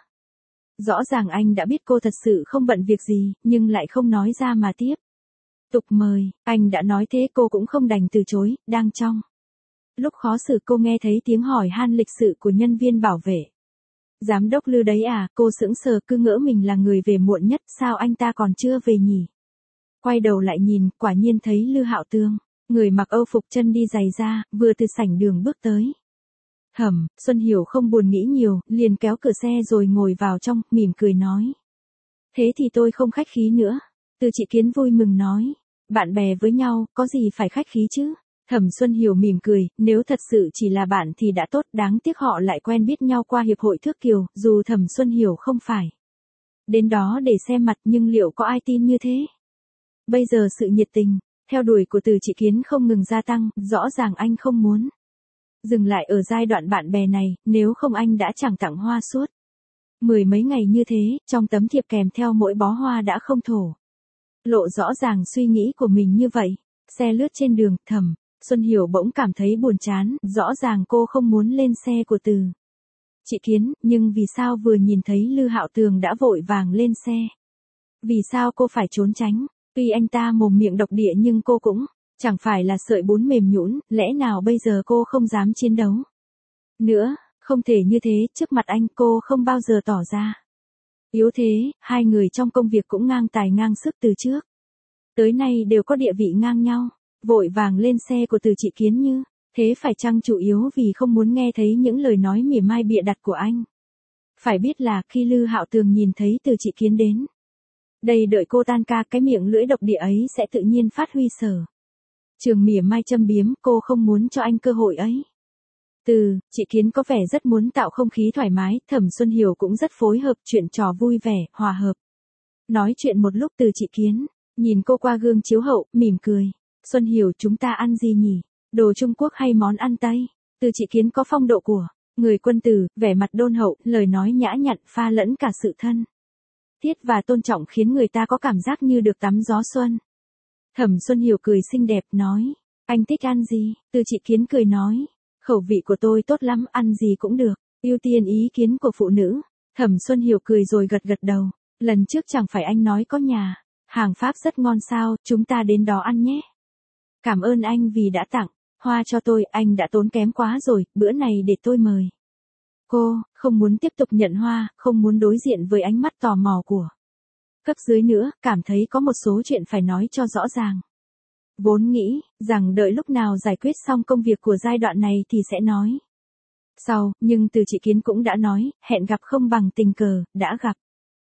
Rõ ràng anh đã biết cô thật sự không bận việc gì, nhưng lại không nói ra mà tiếp tục mời. Anh đã nói thế cô cũng không đành từ chối. Đang trong lúc khó xử cô nghe thấy tiếng hỏi han lịch sự của nhân viên bảo vệ. Giám đốc Lư đấy à? Cô sững sờ, cứ ngỡ mình là người về muộn nhất, sao anh ta còn chưa về nhỉ? Quay đầu lại nhìn, quả nhiên thấy Lư Hạo Tường, người mặc âu phục chân đi giày da, vừa từ sảnh đường bước tới. Thẩm Xuân Hiểu không buồn nghĩ nhiều, liền kéo cửa xe rồi ngồi vào trong, mỉm cười nói. Thế thì tôi không khách khí nữa. Từ Chị Kiến vui mừng nói. Bạn bè với nhau, có gì phải khách khí chứ? Thẩm Xuân Hiểu mỉm cười, nếu thật sự chỉ là bạn thì đã tốt, đáng tiếc họ lại quen biết nhau qua hiệp hội Thước Kiều, dù Thẩm Xuân Hiểu không phải đến đó để xem mặt nhưng liệu có ai tin như thế? Bây giờ sự nhiệt tình theo đuổi của Từ Chị Kiến không ngừng gia tăng, rõ ràng anh không muốn Dừng lại ở giai đoạn bạn bè này, nếu không anh đã chẳng tặng hoa suốt 10 mấy ngày như thế, trong tấm thiệp kèm theo mỗi bó hoa đã không thổ. Lộ rõ ràng suy nghĩ của mình như vậy. Xe lướt trên đường, Thẩm Xuân Hiểu bỗng cảm thấy buồn chán, rõ ràng cô không muốn lên xe của Từ Chị Kiến, nhưng vì sao vừa nhìn thấy Lư Hạo Tường đã vội vàng lên xe? Vì sao cô phải trốn tránh? Tuy anh ta mồm miệng độc địa nhưng cô cũng chẳng phải là sợi bún mềm nhũn, lẽ nào bây giờ cô không dám chiến đấu nữa? Không thể như thế, trước mặt anh cô không bao giờ tỏ ra yếu thế, hai người trong công việc cũng ngang tài ngang sức từ trước tới nay đều có địa vị ngang nhau, vội vàng lên xe của Từ Chị Kiến như thế phải chăng chủ yếu vì không muốn nghe thấy những lời nói mỉa mai bịa đặt của anh? Phải biết là khi Lư Hạo Tường nhìn thấy Từ Chị Kiến đến đây đợi cô tan ca, cái miệng lưỡi độc địa ấy sẽ tự nhiên phát huy sở trường mỉa mai châm biếm, cô không muốn cho anh cơ hội ấy. Từ Chị Kiến có vẻ rất muốn tạo không khí thoải mái, Thẩm Xuân Hiểu cũng rất phối hợp, chuyện trò vui vẻ, hòa hợp. Nói chuyện một lúc Từ Chị Kiến nhìn cô qua gương chiếu hậu, mỉm cười. Xuân Hiểu, chúng ta ăn gì nhỉ? Đồ Trung Quốc hay món ăn Tây? Từ Chị Kiến có phong độ của người quân tử, vẻ mặt đôn hậu, lời nói nhã nhặn pha lẫn cả sự thân thiết và tôn trọng khiến người ta có cảm giác như được tắm gió xuân. Thẩm Xuân Hiểu cười xinh đẹp nói, anh thích ăn gì? Từ Chị Kiến cười nói, khẩu vị của tôi tốt lắm, ăn gì cũng được, ưu tiên ý kiến của phụ nữ. Thẩm Xuân Hiểu cười rồi gật gật đầu, lần trước chẳng phải anh nói có nhà hàng Pháp rất ngon sao, chúng ta đến đó ăn nhé. Cảm ơn anh vì đã tặng hoa cho tôi, anh đã tốn kém quá rồi, bữa này để tôi mời. Cô không muốn tiếp tục nhận hoa, không muốn đối diện với ánh mắt tò mò của cấp dưới nữa, cảm thấy có một số chuyện phải nói cho rõ ràng. Vốn nghĩ rằng đợi lúc nào giải quyết xong công việc của giai đoạn này thì sẽ nói sau, nhưng Từ Chị Kiến cũng đã nói, hẹn gặp không bằng tình cờ, đã gặp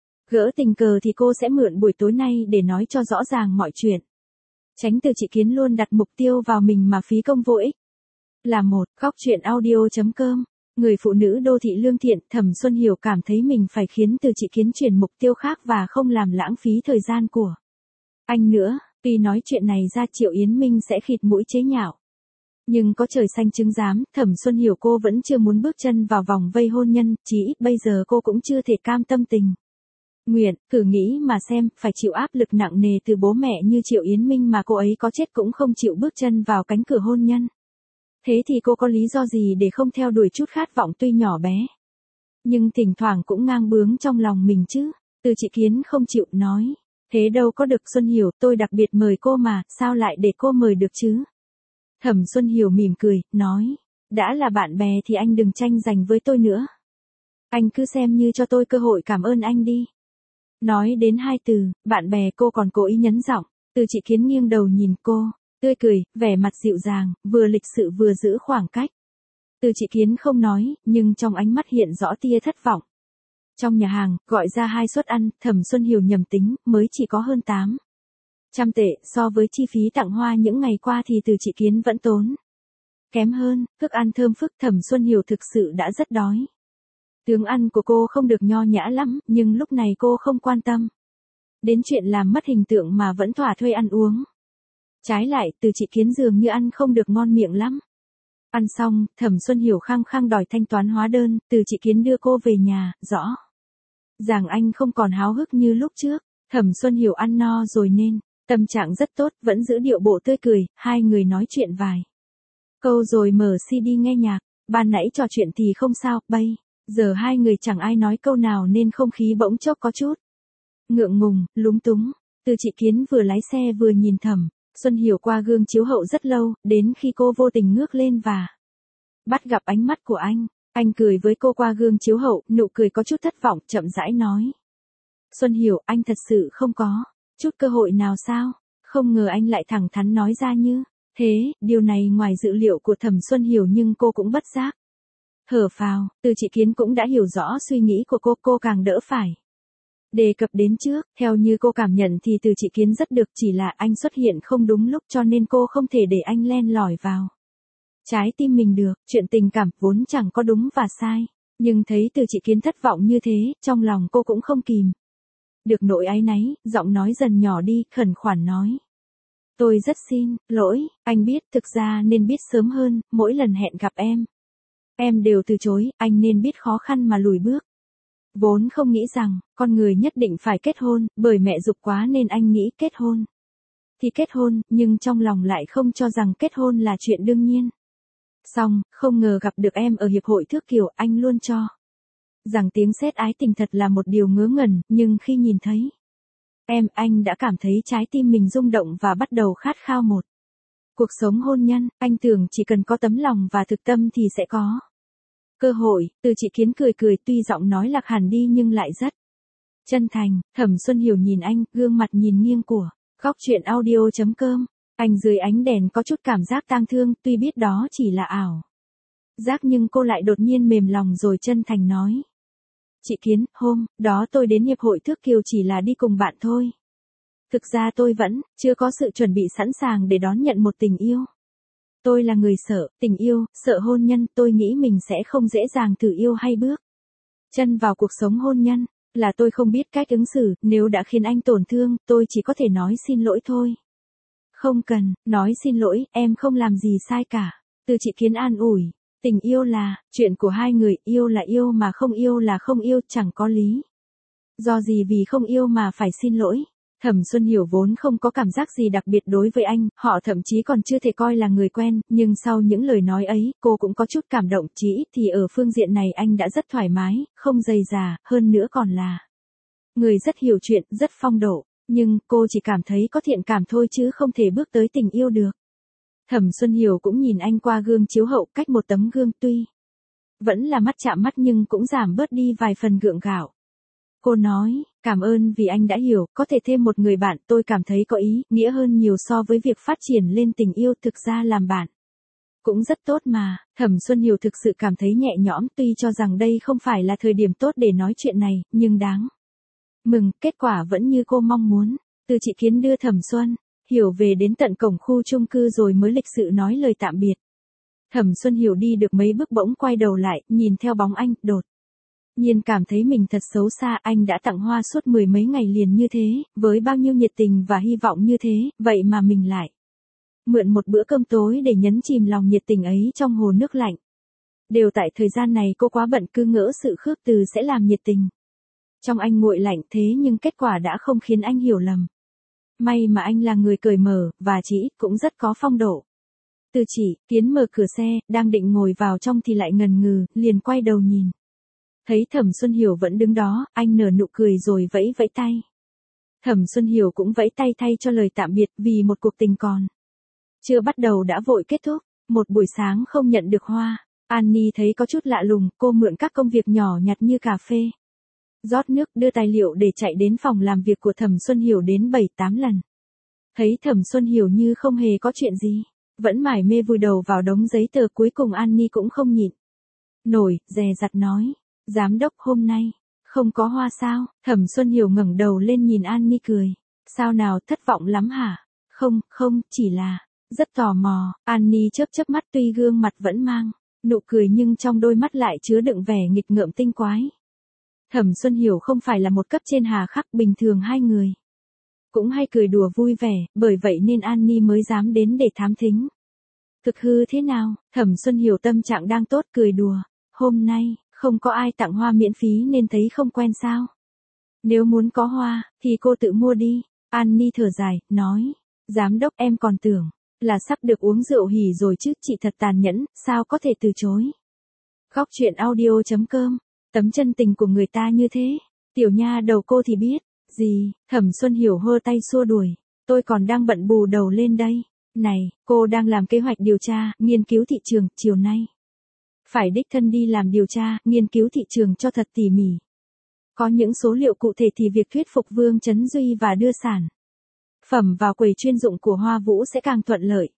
gỡ tình cờ thì cô sẽ mượn buổi tối nay để nói cho rõ ràng mọi chuyện. Tránh Từ Chị Kiến luôn đặt mục tiêu vào mình mà phí công vô ích. Là một, góc truyện audio.com. Người phụ nữ đô thị lương thiện, Thẩm Xuân Hiểu cảm thấy mình phải khiến Từ Chị Kiến chuyển mục tiêu khác và không làm lãng phí thời gian của anh nữa. Tuy nói chuyện này ra Triệu Yến Minh sẽ khịt mũi chế nhạo. Nhưng có trời xanh chứng giám, Thẩm Xuân Hiểu cô vẫn chưa muốn bước chân vào vòng vây hôn nhân, chí ít bây giờ cô cũng chưa thể cam tâm tình nguyện, thử nghĩ mà xem, phải chịu áp lực nặng nề từ bố mẹ như Triệu Yến Minh mà cô ấy có chết cũng không chịu bước chân vào cánh cửa hôn nhân. Thế thì cô có lý do gì để không theo đuổi chút khát vọng tuy nhỏ bé, nhưng thỉnh thoảng cũng ngang bướng trong lòng mình chứ? Từ Chị Kiến không chịu nói. Thế đâu có được Xuân Hiểu, tôi đặc biệt mời cô mà, sao lại để cô mời được chứ? Thẩm Xuân Hiểu mỉm cười, nói, đã là bạn bè thì anh đừng tranh giành với tôi nữa. Anh cứ xem như cho tôi cơ hội cảm ơn anh đi. Nói đến hai từ, bạn bè, cô còn cố ý nhấn giọng. Từ Chị Kiến nghiêng đầu nhìn cô, tươi cười, vẻ mặt dịu dàng, vừa lịch sự vừa giữ khoảng cách. Từ Chị Kiến không nói, nhưng trong ánh mắt hiện rõ tia thất vọng. Trong nhà hàng, gọi ra 2 suất ăn, Thẩm Xuân Hiểu nhầm tính, mới chỉ có hơn 800 tệ, so với chi phí tặng hoa những ngày qua thì Từ Chị Kiến vẫn tốn kém hơn, thức ăn thơm phức, Thẩm Xuân Hiểu thực sự đã rất đói. Tướng ăn của cô không được nho nhã lắm, nhưng lúc này cô không quan tâm đến chuyện làm mất hình tượng mà vẫn thỏa thuê ăn uống. Trái lại, Từ Chị Kiến dường như ăn không được ngon miệng lắm. Ăn xong, Thẩm Xuân Hiểu khăng khăng đòi thanh toán hóa đơn, Từ Chị Kiến đưa cô về nhà, rõ ràng anh không còn háo hức như lúc trước. Thẩm Xuân Hiểu ăn no rồi nên tâm trạng rất tốt, vẫn giữ điệu bộ tươi cười, hai người nói chuyện vài câu rồi mở CD nghe nhạc. Ban nãy trò chuyện thì không sao, bây giờ hai người chẳng ai nói câu nào nên không khí bỗng chốc có chút ngượng ngùng, lúng túng. Từ Chị Kiến vừa lái xe vừa nhìn Thẩm Xuân Hiểu qua gương chiếu hậu rất lâu, đến khi cô vô tình ngước lên và bắt gặp ánh mắt của anh. Anh cười với cô qua gương chiếu hậu, nụ cười có chút thất vọng, chậm rãi nói. Xuân Hiểu, anh thật sự không có chút cơ hội nào sao? Không ngờ anh lại thẳng thắn nói ra như thế, điều này ngoài dự liệu của Thẩm Xuân Hiểu nhưng cô cũng bất giác thở phào. Từ Chị Kiến cũng đã hiểu rõ suy nghĩ của cô càng đỡ phải đề cập đến trước. Theo như cô cảm nhận thì Từ Chị Kiến rất được, chỉ là anh xuất hiện không đúng lúc cho nên cô không thể để anh len lỏi vào trái tim mình được. Chuyện tình cảm vốn chẳng có đúng và sai, nhưng thấy Từ Chị Kiến thất vọng như thế, trong lòng cô cũng không kìm được nỗi áy náy, giọng nói dần nhỏ đi, khẩn khoản nói. Tôi rất xin lỗi, anh biết thực ra nên biết sớm hơn, mỗi lần hẹn gặp em đều từ chối, anh nên biết khó khăn mà lùi bước. Vốn không nghĩ rằng, con người nhất định phải kết hôn, bởi mẹ giục quá nên anh nghĩ kết hôn thì kết hôn, nhưng trong lòng lại không cho rằng kết hôn là chuyện đương nhiên. Xong, không ngờ gặp được em ở hiệp hội thước kiều, anh luôn cho rằng tiếng sét ái tình thật là một điều ngớ ngẩn, nhưng khi nhìn thấy anh đã cảm thấy trái tim mình rung động và bắt đầu khát khao một cuộc sống hôn nhân. Anh tưởng chỉ cần có tấm lòng và thực tâm thì sẽ có cơ hội. Từ chị Kiến cười cười, tuy giọng nói lạc hẳn đi nhưng lại rất chân thành. Thẩm Xuân Hiểu nhìn anh, gương mặt nhìn nghiêng của góc chuyện audio.com. Anh dưới ánh đèn có chút cảm giác tang thương, tuy biết đó chỉ là ảo giác nhưng cô lại đột nhiên mềm lòng rồi chân thành nói. Chị Kiến, hôm đó tôi đến hiệp hội thước kiều chỉ là đi cùng bạn thôi. Thực ra tôi vẫn chưa có sự chuẩn bị sẵn sàng để đón nhận một tình yêu. Tôi là người sợ tình yêu, sợ hôn nhân, tôi nghĩ mình sẽ không dễ dàng thử yêu hay bước chân vào cuộc sống hôn nhân. Là tôi không biết cách ứng xử, nếu đã khiến anh tổn thương, tôi chỉ có thể nói xin lỗi thôi. Không cần nói xin lỗi, em không làm gì sai cả. Từ chị Kiến an ủi. Tình yêu là chuyện của hai người, yêu là yêu mà không yêu là không yêu, chẳng có lý do gì vì không yêu mà phải xin lỗi. Thẩm Xuân Hiểu vốn không có cảm giác gì đặc biệt đối với anh, họ thậm chí còn chưa thể coi là người quen, nhưng sau những lời nói ấy, cô cũng có chút cảm động, chí ít thì ở phương diện này anh đã rất thoải mái, không dày dà, hơn nữa còn là người rất hiểu chuyện, rất phong độ, nhưng cô chỉ cảm thấy có thiện cảm thôi chứ không thể bước tới tình yêu được. Thẩm Xuân Hiểu cũng nhìn anh qua gương chiếu hậu, cách một tấm gương tuy vẫn là mắt chạm mắt nhưng cũng giảm bớt đi vài phần gượng gạo. Cô nói, cảm ơn vì anh đã hiểu, có thể thêm một người bạn tôi cảm thấy có ý nghĩa hơn nhiều so với việc phát triển lên tình yêu, thực ra làm bạn cũng rất tốt mà. Thẩm Xuân Hiểu thực sự cảm thấy nhẹ nhõm, tuy cho rằng đây không phải là thời điểm tốt để nói chuyện này, nhưng đáng mừng, kết quả vẫn như cô mong muốn. Từ chị Kiến đưa Thẩm Xuân Hiểu về đến tận cổng khu chung cư rồi mới lịch sự nói lời tạm biệt. Thẩm Xuân Hiểu đi được mấy bước bỗng quay đầu lại, nhìn theo bóng anh, đột nhiên cảm thấy mình thật xấu xa. Anh đã tặng hoa suốt 10 mấy ngày liền như thế, với bao nhiêu nhiệt tình và hy vọng như thế, vậy mà mình lại mượn một bữa cơm tối để nhấn chìm lòng nhiệt tình ấy trong hồ nước lạnh. Đều tại thời gian này cô quá bận cứ ngỡ sự khước từ sẽ làm nhiệt tình trong anh nguội lạnh, thế nhưng kết quả đã không khiến anh hiểu lầm. May mà anh là người cởi mở, và chỉ ít cũng rất có phong độ. Từ chị Kiến mở cửa xe, đang định ngồi vào trong thì lại ngần ngừ, liền quay đầu nhìn. Thấy Thẩm Xuân Hiểu vẫn đứng đó, anh nở nụ cười rồi vẫy vẫy tay. Thẩm Xuân Hiểu cũng vẫy tay thay cho lời tạm biệt, vì một cuộc tình còn chưa bắt đầu đã vội kết thúc. Một buổi sáng không nhận được hoa, Annie thấy có chút lạ lùng, cô mượn các công việc nhỏ nhặt như cà phê, rót nước, đưa tài liệu để chạy đến phòng làm việc của Thẩm Xuân Hiểu đến 7-8 lần. Thấy Thẩm Xuân Hiểu như không hề có chuyện gì, vẫn mải mê vùi đầu vào đống giấy tờ, cuối cùng Annie cũng không nhịn nổi, dè dặt nói. Giám đốc, hôm nay không có hoa sao? Thẩm Xuân Hiểu ngẩng đầu lên nhìn Annie cười. Sao nào, thất vọng lắm hả? Không, chỉ là rất tò mò. Annie chớp chớp mắt, tuy gương mặt vẫn mang nụ cười nhưng trong đôi mắt lại chứa đựng vẻ nghịch ngợm tinh quái. Thẩm Xuân Hiểu không phải là một cấp trên hà khắc, bình thường hai người cũng hay cười đùa vui vẻ, bởi vậy nên Annie mới dám đến để thám thính. Thực hư thế nào? Thẩm Xuân Hiểu tâm trạng đang tốt, cười đùa. Hôm nay không có ai tặng hoa miễn phí nên thấy không quen sao? Nếu muốn có hoa, thì cô tự mua đi. Annie thở dài, nói. Giám đốc, em còn tưởng là sắp được uống rượu hỉ rồi chứ, chị thật tàn nhẫn, sao có thể từ chối. Góc chuyện audio.com. Tấm chân tình của người ta như thế, tiểu nha đầu cô thì biết gì. Thẩm Xuân Hiểu hơ tay xua đuổi. Tôi còn đang bận bù đầu lên đây. Này, cô đang làm kế hoạch điều tra, nghiên cứu thị trường, chiều nay phải đích thân đi làm điều tra, nghiên cứu thị trường cho thật tỉ mỉ. Có những số liệu cụ thể thì việc thuyết phục Vương Chấn Duy và đưa sản phẩm vào quầy chuyên dụng của Hoa Vũ sẽ càng thuận lợi.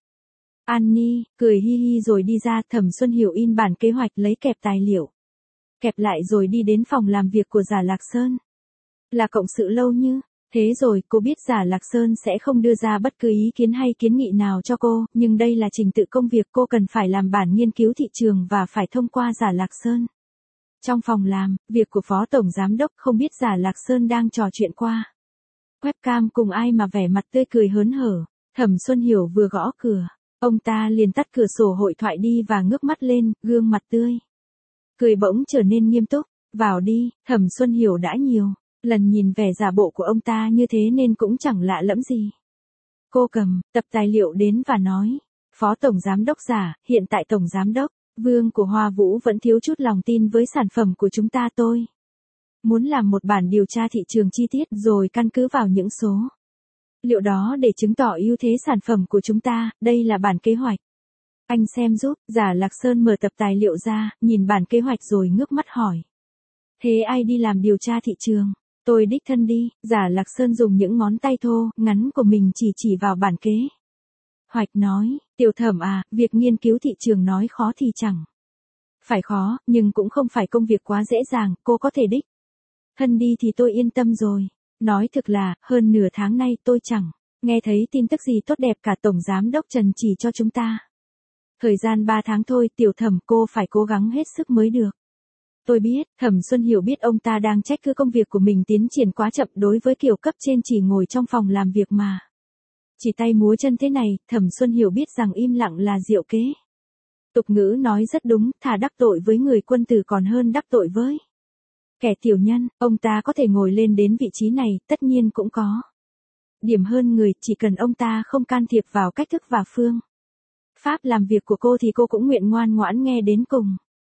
Annie cười hi hi rồi đi ra. Thẩm Xuân Hiểu in bản kế hoạch, lấy kẹp tài liệu kẹp lại rồi đi đến phòng làm việc của Giả Lạc Sơn. Là cộng sự lâu như thế rồi, cô biết Giả Lạc Sơn sẽ không đưa ra bất cứ ý kiến hay kiến nghị nào cho cô, nhưng đây là trình tự công việc, cô cần phải làm bản nghiên cứu thị trường và phải thông qua Giả Lạc Sơn. Trong phòng làm việc của Phó Tổng Giám đốc, không biết Giả Lạc Sơn đang trò chuyện qua webcam cùng ai mà vẻ mặt tươi cười hớn hở. Thẩm Xuân Hiểu vừa gõ cửa, ông ta liền tắt cửa sổ hội thoại đi và ngước mắt lên, gương mặt tươi cười bỗng trở nên nghiêm túc. Vào đi, Thẩm Xuân Hiểu đã nhiều lần nhìn vẻ giả bộ của ông ta như thế nên cũng chẳng lạ lẫm gì. Cô cầm tập tài liệu đến và nói, Phó Tổng Giám đốc giả, hiện tại Tổng Giám đốc Vương của Hoa Vũ vẫn thiếu chút lòng tin với sản phẩm của chúng ta. Tôi muốn làm một bản điều tra thị trường chi tiết rồi căn cứ vào những số liệu đó để chứng tỏ ưu thế sản phẩm của chúng ta. Đây là bản kế hoạch. Anh xem giúp. Giả Lạc Sơn mở tập tài liệu ra, nhìn bản kế hoạch rồi ngước mắt hỏi. Thế ai đi làm điều tra thị trường? Tôi đích thân đi. Giả Lạc Sơn dùng những ngón tay thô, ngắn của mình chỉ vào bản kế hoạch nói, Tiểu Thẩm à, việc nghiên cứu thị trường nói khó thì chẳng phải khó, nhưng cũng không phải công việc quá dễ dàng, cô có thể đích thân đi thì tôi yên tâm rồi. Nói thực là, hơn nửa tháng nay tôi chẳng nghe thấy tin tức gì tốt đẹp cả. Tổng Giám đốc Trần chỉ cho chúng ta thời gian 3 tháng thôi. Tiểu Thẩm, cô phải cố gắng hết sức mới được. Tôi biết. Thẩm Xuân Hiểu biết ông ta đang trách cứ công việc của mình tiến triển quá chậm. Đối với kiểu cấp trên chỉ ngồi trong phòng làm việc mà chỉ tay múa chân thế này, Thẩm Xuân Hiểu biết rằng im lặng là diệu kế. Tục ngữ nói rất đúng, thà đắc tội với người quân tử còn hơn đắc tội với kẻ tiểu nhân. Ông ta có thể ngồi lên đến vị trí này, tất nhiên cũng có điểm hơn người, chỉ cần ông ta không can thiệp vào cách thức và phương pháp làm việc của cô thì cô cũng nguyện ngoan ngoãn nghe đến cùng.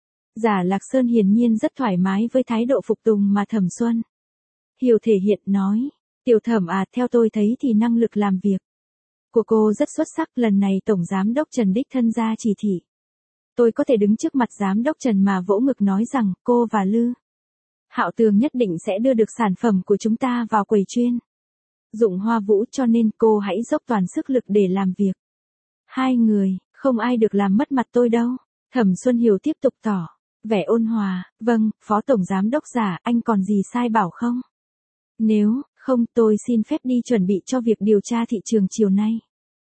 Giả Lạc Sơn hiển nhiên rất thoải mái với thái độ phục tùng mà Thẩm Xuân Hiểu thể hiện, nói, Tiểu Thẩm à, theo tôi thấy thì năng lực làm việc của cô rất xuất sắc. Lần này Tổng Giám đốc Trần đích thân ra chỉ thị, tôi có thể đứng trước mặt Giám đốc Trần mà vỗ ngực nói rằng cô và Lư Hạo Tường nhất định sẽ đưa được sản phẩm của chúng ta vào quầy chuyên dụng Hoa Vũ, cho nên cô hãy dốc toàn sức lực để làm việc. Hai người, không ai được làm mất mặt tôi đâu. Thẩm Xuân Hiểu tiếp tục tỏ vẻ ôn hòa, vâng, Phó Tổng Giám đốc giả, anh còn gì sai bảo không? Nếu không, tôi xin phép đi chuẩn bị cho việc điều tra thị trường chiều nay.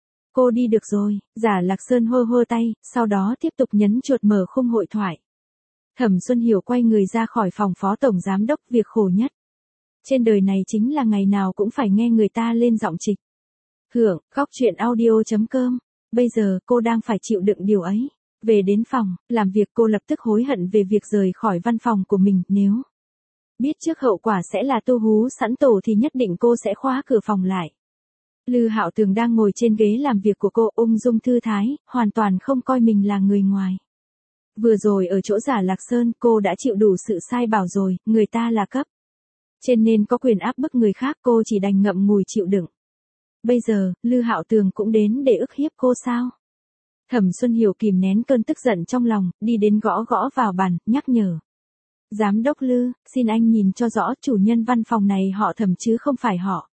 Cô đi được rồi. Giả Lạc Sơn hô hô tay, sau đó tiếp tục nhấn chuột mở khung hội thoại. Thẩm Xuân Hiểu quay người ra khỏi phòng Phó Tổng Giám đốc. Việc khổ nhất trên đời này chính là ngày nào cũng phải nghe người ta lên giọng trịch hưởng. Góc truyện audio.com. Bây giờ cô đang phải chịu đựng điều ấy. Về đến phòng làm việc, cô lập tức hối hận về việc rời khỏi văn phòng của mình. Nếu biết trước hậu quả sẽ là tu hú sẵn tổ thì nhất định cô sẽ khóa cửa phòng lại. Lư Hạo Tường đang ngồi trên ghế làm việc của cô, ung dung thư thái, hoàn toàn không coi mình là người ngoài. Vừa rồi ở chỗ Giả Lạc Sơn, cô đã chịu đủ sự sai bảo rồi, người ta là cấp trên nên có quyền áp bức người khác, cô chỉ đành ngậm ngùi chịu đựng. Bây giờ, Lư Hạo Tường cũng đến để ức hiếp cô sao? Thẩm Xuân Hiểu kìm nén cơn tức giận trong lòng, đi đến gõ gõ vào bàn, nhắc nhở. Giám đốc Lư, xin anh nhìn cho rõ, chủ nhân văn phòng này họ Thẩm chứ không phải họ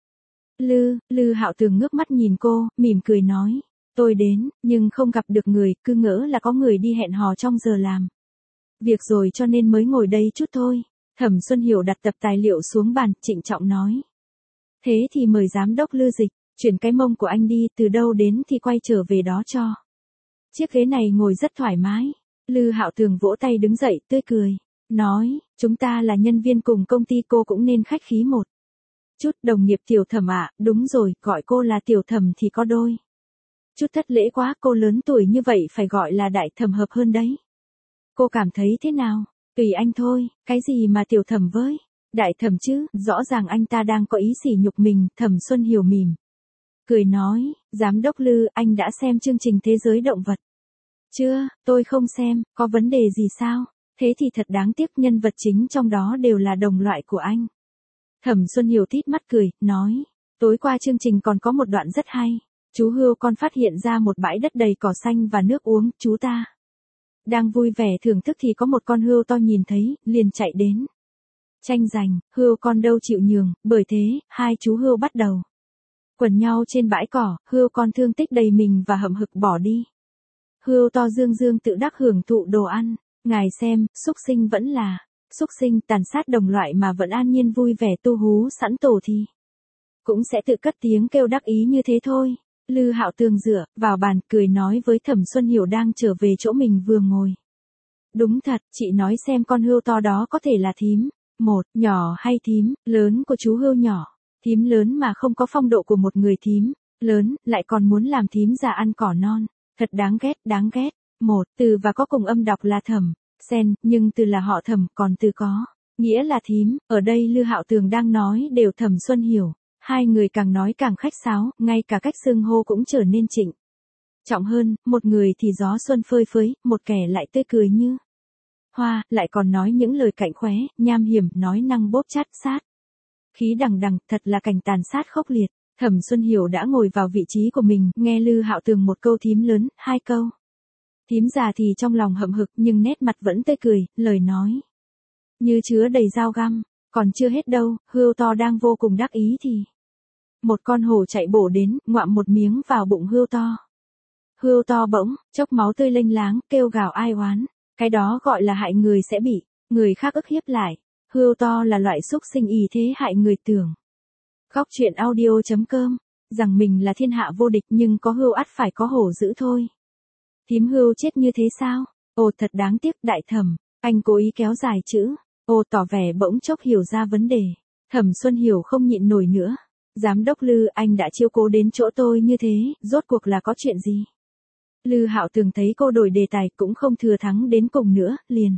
Lư Hạo Tường ngước mắt nhìn cô, mỉm cười nói. Tôi đến, nhưng không gặp được người, cứ ngỡ là có người đi hẹn hò trong giờ làm việc rồi cho nên mới ngồi đây chút thôi. Thẩm Xuân Hiểu đặt tập tài liệu xuống bàn, trịnh trọng nói. Thế thì mời Giám đốc Lư dịch, chuyển cái mông của anh đi, từ đâu đến thì quay trở về đó cho. Chiếc ghế này ngồi rất thoải mái. Lư Hạo Tường vỗ tay đứng dậy, tươi cười. Nói, chúng ta là nhân viên cùng công ty, cô cũng nên khách khí một chút. Đồng nghiệp Tiểu Thẩm ạ, đúng rồi, gọi cô là Tiểu Thẩm thì có đôi chút thất lễ quá, cô lớn tuổi như vậy phải gọi là Đại Thẩm hợp hơn đấy. Cô cảm thấy thế nào? Tùy anh thôi, cái gì mà Tiểu Thẩm với Đại Thẩm chứ, rõ ràng anh ta đang có ý sỉ nhục mình. Thẩm Xuân Hiểu mỉm cười nói, Giám đốc Lư, anh đã xem chương trình Thế giới động vật chưa? Tôi không xem, có vấn đề gì sao? Thế thì thật đáng tiếc, nhân vật chính trong đó đều là đồng loại của anh. Thẩm Xuân Hiểu tít mắt cười, nói, tối qua chương trình còn có một đoạn rất hay. Chú hươu con phát hiện ra một bãi đất đầy cỏ xanh và nước uống, chú ta đang vui vẻ thưởng thức thì có một con hươu to nhìn thấy, liền chạy đến tranh giành. Hươu con đâu chịu nhường, bởi thế, hai chú hươu bắt đầu quần nhau trên bãi cỏ. Hươu con thương tích đầy mình và hậm hực bỏ đi. Hươu to dương dương tự đắc hưởng thụ đồ ăn. Ngài xem, súc sinh vẫn là súc sinh, tàn sát đồng loại mà vẫn an nhiên vui vẻ tu hú sẵn tổ thì cũng sẽ tự cất tiếng kêu đắc ý như thế thôi. Lư Hạo Tường dựa vào bàn, cười nói với Thẩm Xuân Hiểu đang trở về chỗ mình vừa ngồi. Đúng thật, chị nói xem con hươu to đó có thể là thím một, nhỏ hay thím lớn của chú hươu nhỏ? Thím lớn mà không có phong độ của một người thím Lớn, lại còn muốn làm thím già ăn cỏ non. Thật đáng ghét, đáng ghét. Một, từ và có cùng âm đọc là Thẩm, Sen, nhưng từ là họ Thẩm, còn từ có nghĩa là thím. Ở đây Lư Hạo Tường đang nói đều Thẩm Xuân Hiểu. Hai người càng nói càng khách sáo, ngay cả cách xưng hô cũng trở nên trịnh trọng hơn, một người thì gió xuân phơi phới, một kẻ lại tươi cười như hoa, lại còn nói những lời cạnh khóe, nham hiểm, nói năng bóp chát sát. Khí đằng đằng, thật là cảnh tàn sát khốc liệt. Thẩm Xuân Hiểu đã ngồi vào vị trí của mình, nghe Lư Hạo Tường một câu thím lớn, hai câu thím già thì trong lòng hậm hực nhưng nét mặt vẫn tươi cười, lời nói như chứa đầy dao găm. Còn chưa hết đâu, Hươu To đang vô cùng đắc ý thì một con hổ chạy bổ đến, ngoạm một miếng vào bụng Hươu To. Hươu To bỗng chốc máu tươi lênh láng, kêu gào ai oán. Cái đó gọi là hại người sẽ bị người khác ức hiếp lại. Hươu To là loại xúc sinh ý thế hại người tưởng. Góc truyện audio.com, rằng mình là thiên hạ vô địch nhưng có hươu ắt phải có hổ giữ thôi. Thím Hươu chết như thế sao? Ồ thật đáng tiếc, đại thẩm. Anh cố ý kéo dài chữ. Ồ tỏ vẻ bỗng chốc hiểu ra vấn đề. Thẩm Xuân Hiểu không nhịn nổi nữa. Giám đốc Lư, anh đã chiếu cố đến chỗ tôi như thế, rốt cuộc là có chuyện gì? Lư Hạo Tường thấy cô đổi đề tài cũng không thừa thắng đến cùng nữa, liền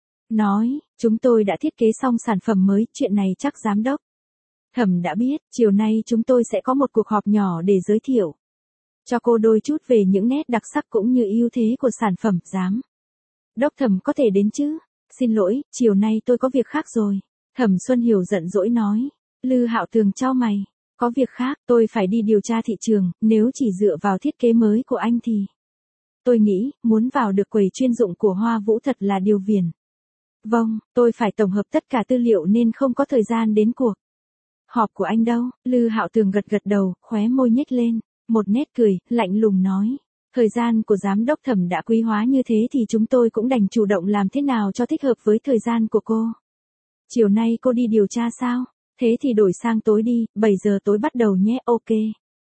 nói, chúng tôi đã thiết kế xong sản phẩm mới, chuyện này chắc giám đốc Thẩm đã biết, chiều nay chúng tôi sẽ có một cuộc họp nhỏ để giới thiệu cho cô đôi chút về những nét đặc sắc cũng như ưu thế của sản phẩm. Giám đốc Thẩm có thể đến chứ? Xin lỗi, chiều nay tôi có việc khác rồi. Thẩm Xuân Hiểu giận dỗi nói. Lư Hạo Tường chau mày. Có việc khác, tôi phải đi điều tra thị trường, nếu chỉ dựa vào thiết kế mới của anh thì tôi nghĩ, muốn vào được quầy chuyên dụng của Hoa Vũ thật là điều viển vông, tôi phải tổng hợp tất cả tư liệu nên không có thời gian đến cuộc họp của anh đâu. Lư Hạo Tường gật gật đầu, khóe môi nhếch lên một nét cười, lạnh lùng nói. Thời gian của giám đốc Thẩm đã quý hóa như thế thì chúng tôi cũng đành chủ động làm thế nào cho thích hợp với thời gian của cô. Chiều nay cô đi điều tra sao? Thế thì đổi sang tối đi, 7 giờ tối bắt đầu nhé, ok.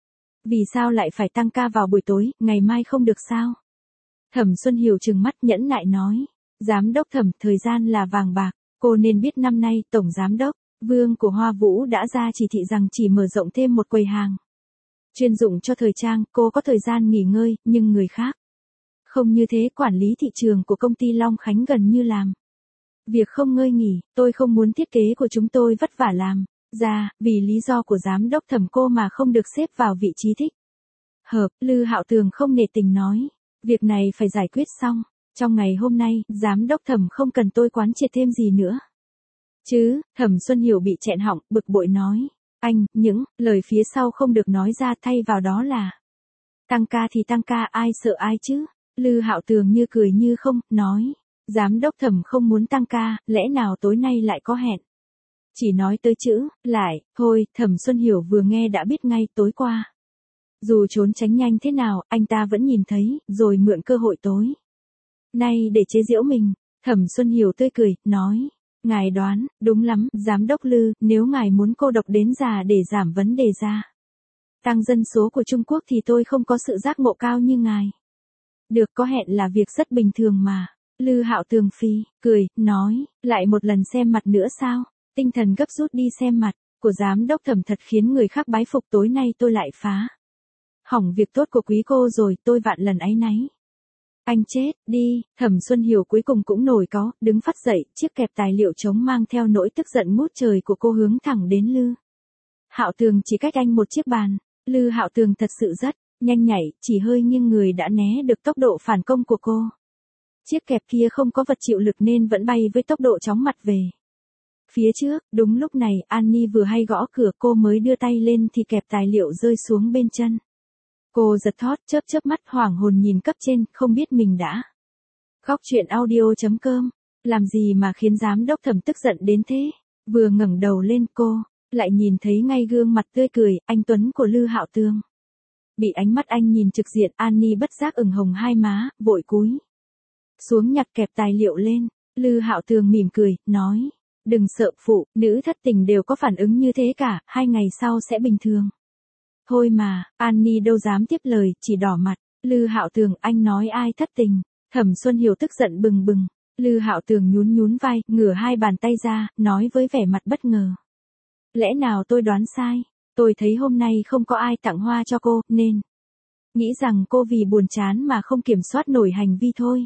Vì sao lại phải tăng ca vào buổi tối, ngày mai không được sao? Thẩm Xuân Hiểu trừng mắt nhẫn nại nói. Giám đốc Thẩm, thời gian là vàng bạc, cô nên biết năm nay Tổng Giám đốc Vương của Hoa Vũ đã ra chỉ thị rằng chỉ mở rộng thêm một quầy hàng chuyên dụng cho thời trang, cô có thời gian nghỉ ngơi, nhưng người khác không như thế. Quản lý thị trường của công ty Long Khánh gần như làm việc không ngơi nghỉ. Tôi không muốn thiết kế của chúng tôi vất vả làm ra, vì lý do của giám đốc Thẩm cô mà không được xếp vào vị trí thích hợp. Lư Hạo Tường không nể tình nói. Việc này phải giải quyết xong trong ngày hôm nay, giám đốc Thẩm không cần tôi quán triệt thêm gì nữa chứ. Thẩm Xuân Hiểu bị chẹn họng, bực bội nói. Anh, những lời phía sau không được nói ra, thay vào đó là tăng ca thì tăng ca, ai sợ ai chứ? Lư Hạo Tường như cười như không, nói. Giám đốc Thẩm không muốn tăng ca, lẽ nào tối nay lại có hẹn? Chỉ nói tới chữ, lại, thôi. Thẩm Xuân Hiểu vừa nghe đã biết ngay tối qua. Dù trốn tránh nhanh thế nào, anh ta vẫn nhìn thấy, rồi mượn cơ hội tối nay để chế giễu mình. Thẩm Xuân Hiểu tươi cười, nói. Ngài đoán, đúng lắm, giám đốc Lư, nếu ngài muốn cô độc đến già để giảm vấn đề gia tăng dân số của Trung Quốc thì tôi không có sự giác ngộ cao như ngài. Được, có hẹn là việc rất bình thường mà. Lư Hạo Tường phi, cười, nói, lại một lần xem mặt nữa sao? Tinh thần gấp rút đi xem mặt của giám đốc Thẩm thật khiến người khác bái phục. Tối nay tôi lại phá hỏng việc tốt của quý cô rồi, tôi vạn lần áy náy. Anh chết đi. Thẩm Xuân Hiểu cuối cùng cũng nổi cáu, đứng phắt dậy, chiếc kẹp tài liệu trống mang theo nỗi tức giận ngút trời của cô hướng thẳng đến Lư Hạo Tường. Chỉ cách anh một chiếc bàn. Lư Hạo Tường thật sự rất nhanh nhạy, chỉ hơi nghiêng người đã né được tốc độ phản công của cô. Chiếc kẹp kia không có vật chịu lực nên vẫn bay với tốc độ chóng mặt về phía trước. Đúng lúc này, Annie vừa hay gõ cửa, cô mới đưa tay lên thì kẹp tài liệu rơi xuống bên chân. Cô giật thót, chớp chớp mắt hoảng hồn nhìn cấp trên, không biết mình đã. Góc truyện audio.com, làm gì mà khiến giám đốc Thẩm tức giận đến thế? Vừa ngẩng đầu lên cô lại nhìn thấy ngay gương mặt tươi cười, anh tuấn của Lư Hạo Tường. Bị ánh mắt anh nhìn trực diện, Annie bất giác ửng hồng hai má, vội cúi xuống nhặt kẹp tài liệu lên. Lư Hạo Tường mỉm cười, nói. Đừng sợ phụ, nữ thất tình đều có phản ứng như thế cả, 2 ngày sau sẽ bình thường. Thôi mà, Annie đâu dám tiếp lời, chỉ đỏ mặt. Lư Hạo Tường, anh nói ai thất tình? Thẩm Xuân Hiểu tức giận bừng bừng. Lư Hạo Tường nhún nhún vai, ngửa hai bàn tay ra, nói với vẻ mặt bất ngờ. Lẽ nào tôi đoán sai? Tôi thấy hôm nay không có ai tặng hoa cho cô, nên nghĩ rằng cô vì buồn chán mà không kiểm soát nổi hành vi thôi.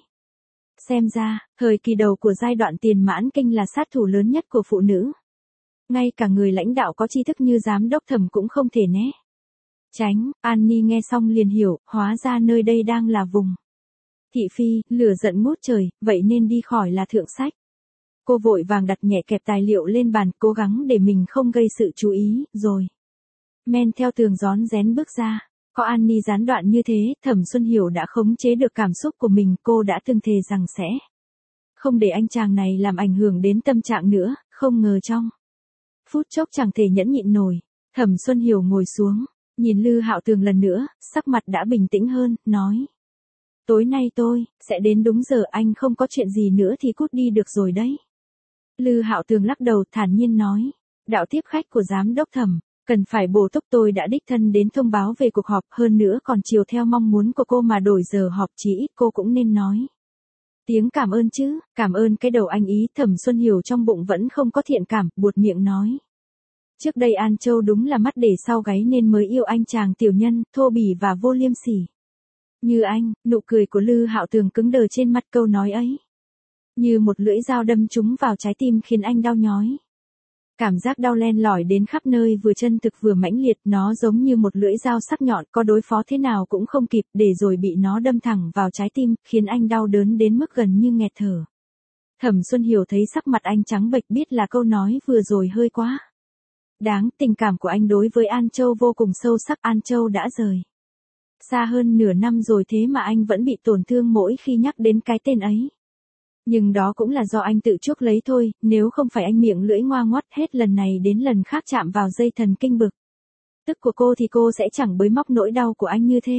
Xem ra, thời kỳ đầu của giai đoạn tiền mãn kinh là sát thủ lớn nhất của phụ nữ. Ngay cả người lãnh đạo có tri thức như giám đốc Thẩm cũng không thể né tránh. Annie nghe xong liền hiểu, hóa ra nơi đây đang là vùng thị phi, lửa giận ngút trời, vậy nên đi khỏi là thượng sách. Cô vội vàng đặt nhẹ kẹp tài liệu lên bàn, cố gắng để mình không gây sự chú ý, rồi men theo tường rón rén bước ra. Có Annie gián đoạn như thế, Thẩm Xuân Hiểu đã khống chế được cảm xúc của mình, cô đã từng thề rằng sẽ không để anh chàng này làm ảnh hưởng đến tâm trạng nữa, không ngờ trong phút chốc chẳng thể nhẫn nhịn nổi. Thẩm Xuân Hiểu ngồi xuống, nhìn Lư Hạo Tường lần nữa, sắc mặt đã bình tĩnh hơn, nói. Tối nay tôi sẽ đến đúng giờ, anh không có chuyện gì nữa thì cút đi được rồi đấy. Lư Hạo Tường lắc đầu thản nhiên nói. Đạo tiếp khách của giám đốc Thẩm, cần phải bổ túc, tôi đã đích thân đến thông báo về cuộc họp, hơn nữa còn chiều theo mong muốn của cô mà đổi giờ họp, chí ít cô cũng nên nói tiếng cảm ơn chứ. Cảm ơn cái đầu anh ý. Thẩm Xuân Hiểu trong bụng vẫn không có thiện cảm, buột miệng nói. Trước đây An Châu đúng là mắt để sau gáy nên mới yêu anh chàng tiểu nhân, thô bỉ và vô liêm sỉ như anh. Nụ cười của Lư Hạo Tường cứng đờ trên mặt, câu nói ấy như một lưỡi dao đâm trúng vào trái tim khiến anh đau nhói. Cảm giác đau len lỏi đến khắp nơi, vừa chân thực vừa mãnh liệt, nó giống như một lưỡi dao sắc nhọn, có đối phó thế nào cũng không kịp, để rồi bị nó đâm thẳng vào trái tim, khiến anh đau đớn đến mức gần như nghẹt thở. Thẩm Xuân Hiểu thấy sắc mặt anh trắng bệch, biết là câu nói vừa rồi hơi quá đáng. Tình cảm của anh đối với An Châu vô cùng sâu sắc. An Châu đã rời xa hơn nửa năm rồi, thế mà anh vẫn bị tổn thương mỗi khi nhắc đến cái tên ấy. Nhưng đó cũng là do anh tự chuốc lấy thôi, nếu không phải anh miệng lưỡi ngoa ngoắt hết lần này đến lần khác chạm vào dây thần kinh bực tức của cô thì cô sẽ chẳng bới móc nỗi đau của anh như thế.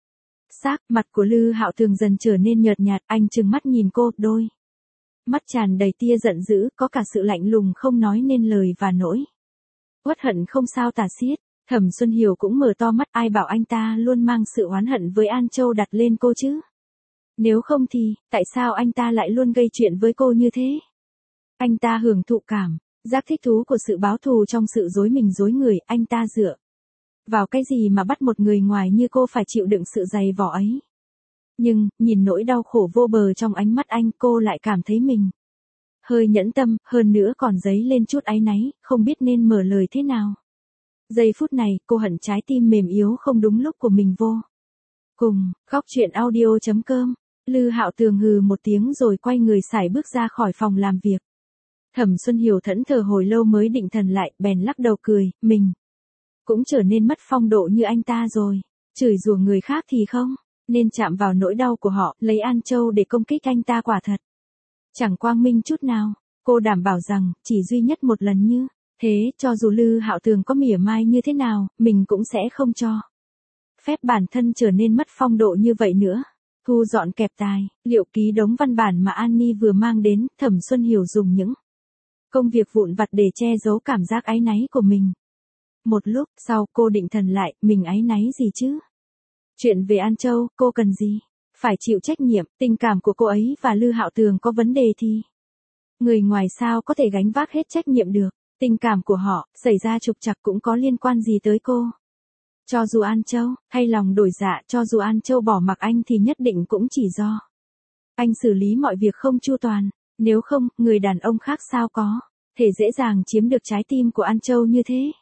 Mặt của Lư Hạo Tường dần trở nên nhợt nhạt, anh trừng mắt nhìn cô, đôi mắt tràn đầy tia giận dữ, có cả sự lạnh lùng không nói nên lời và nỗi uất hận không sao tả xiết. Thẩm Xuân Hiểu cũng mở to mắt, ai bảo anh ta luôn mang sự oán hận với An Châu đặt lên cô chứ? Nếu không thì, tại sao anh ta lại luôn gây chuyện với cô như thế? Anh ta hưởng thụ cảm giác thích thú của sự báo thù trong sự dối mình dối người, anh ta dựa vào cái gì mà bắt một người ngoài như cô phải chịu đựng sự dày vò ấy? Nhưng, nhìn nỗi đau khổ vô bờ trong ánh mắt anh, cô lại cảm thấy mình hơi nhẫn tâm, hơn nữa còn dấy lên chút áy náy, không biết nên mở lời thế nào. Giây phút này, cô hận trái tim mềm yếu không đúng lúc của mình vô cùng. Khóc chuyện audio.com. Lư Hạo Tường hừ một tiếng rồi quay người sải bước ra khỏi phòng làm việc. Thẩm Xuân Hiểu thẫn thờ hồi lâu mới định thần lại, bèn lắc đầu cười, mình cũng trở nên mất phong độ như anh ta rồi. Chửi rủa người khác thì không nên chạm vào nỗi đau của họ, lấy An Châu để công kích anh ta quả thật chẳng quang minh chút nào. Cô đảm bảo rằng, chỉ duy nhất một lần như thế, cho dù Lư Hạo Tường có mỉa mai như thế nào, mình cũng sẽ không cho phép bản thân trở nên mất phong độ như vậy nữa. Thu dọn kẹp tài liệu ký đống văn bản mà Annie vừa mang đến, Thẩm Xuân Hiểu dùng những công việc vụn vặt để che giấu cảm giác áy náy của mình. Một lúc sau, cô định thần lại, mình áy náy gì chứ? Chuyện về An Châu, cô cần gì phải chịu trách nhiệm? Tình cảm của cô ấy và Lư Hạo Tường có vấn đề thì người ngoài sao có thể gánh vác hết trách nhiệm được? Tình cảm của họ xảy ra trục trặc cũng có liên quan gì tới cô? Cho dù An Châu thay lòng đổi dạ, cho dù An Châu bỏ mặc anh thì nhất định cũng chỉ do anh xử lý mọi việc không chu toàn. Nếu không, người đàn ông khác sao có thể dễ dàng chiếm được trái tim của An Châu như thế?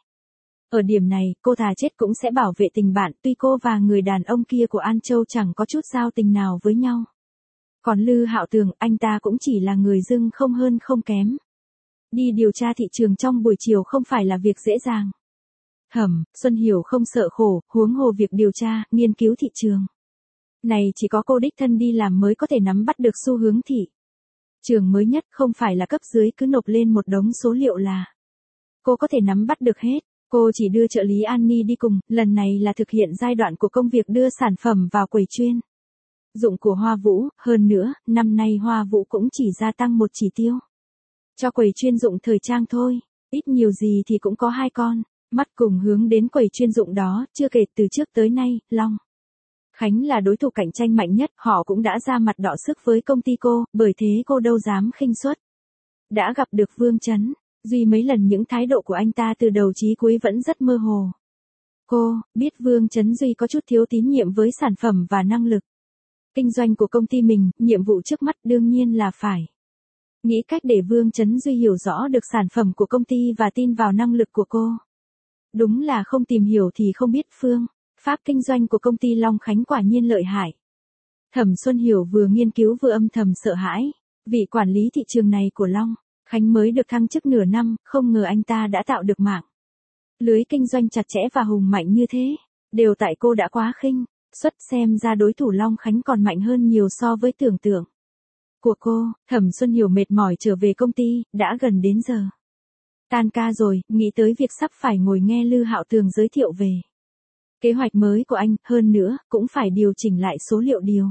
Ở điểm này, cô thà chết cũng sẽ bảo vệ tình bạn, tuy cô và người đàn ông kia của An Châu chẳng có chút giao tình nào với nhau. Còn Lư Hạo Tường, anh ta cũng chỉ là người dưng không hơn không kém. Đi điều tra thị trường trong buổi chiều không phải là việc dễ dàng. Thẩm Xuân Hiểu không sợ khổ, huống hồ việc điều tra, nghiên cứu thị trường này chỉ có cô đích thân đi làm mới có thể nắm bắt được xu hướng thị trường mới nhất, không phải là cấp dưới cứ nộp lên một đống số liệu là cô có thể nắm bắt được hết. Cô chỉ đưa trợ lý Annie đi cùng, lần này là thực hiện giai đoạn của công việc đưa sản phẩm vào quầy chuyên dụng của Hoa Vũ, hơn nữa, năm nay Hoa Vũ cũng chỉ gia tăng một chỉ tiêu cho quầy chuyên dụng thời trang thôi, ít nhiều gì thì cũng có 2 con mắt cùng hướng đến quầy chuyên dụng đó. Chưa kể từ trước tới nay, Long Khánh là đối thủ cạnh tranh mạnh nhất, họ cũng đã ra mặt đọ sức với công ty cô, bởi thế cô đâu dám khinh suất. Đã gặp được Vương Chấn Duy mấy lần, những thái độ của anh ta từ đầu chí cuối vẫn rất mơ hồ. Cô biết Vương Chấn Duy có chút thiếu tín nhiệm với sản phẩm và năng lực kinh doanh của công ty mình, nhiệm vụ trước mắt đương nhiên là phải nghĩ cách để Vương Chấn Duy hiểu rõ được sản phẩm của công ty và tin vào năng lực của cô. Đúng là không tìm hiểu thì không biết phương pháp kinh doanh của công ty Long Khánh quả nhiên lợi hại. Thẩm Xuân Hiểu vừa nghiên cứu vừa âm thầm sợ hãi, vị quản lý thị trường này của Long Khánh mới được thăng chức nửa năm, không ngờ anh ta đã tạo được mạng lưới kinh doanh chặt chẽ và hùng mạnh như thế, đều tại cô đã quá khinh suất, xem ra đối thủ Long Khánh còn mạnh hơn nhiều so với tưởng tượng của cô. Thẩm Xuân Hiểu mệt mỏi trở về công ty, đã gần đến giờ tan ca rồi, nghĩ tới việc sắp phải ngồi nghe Lư Hạo Tường giới thiệu về kế hoạch mới của anh, hơn nữa, cũng phải điều chỉnh lại số liệu điều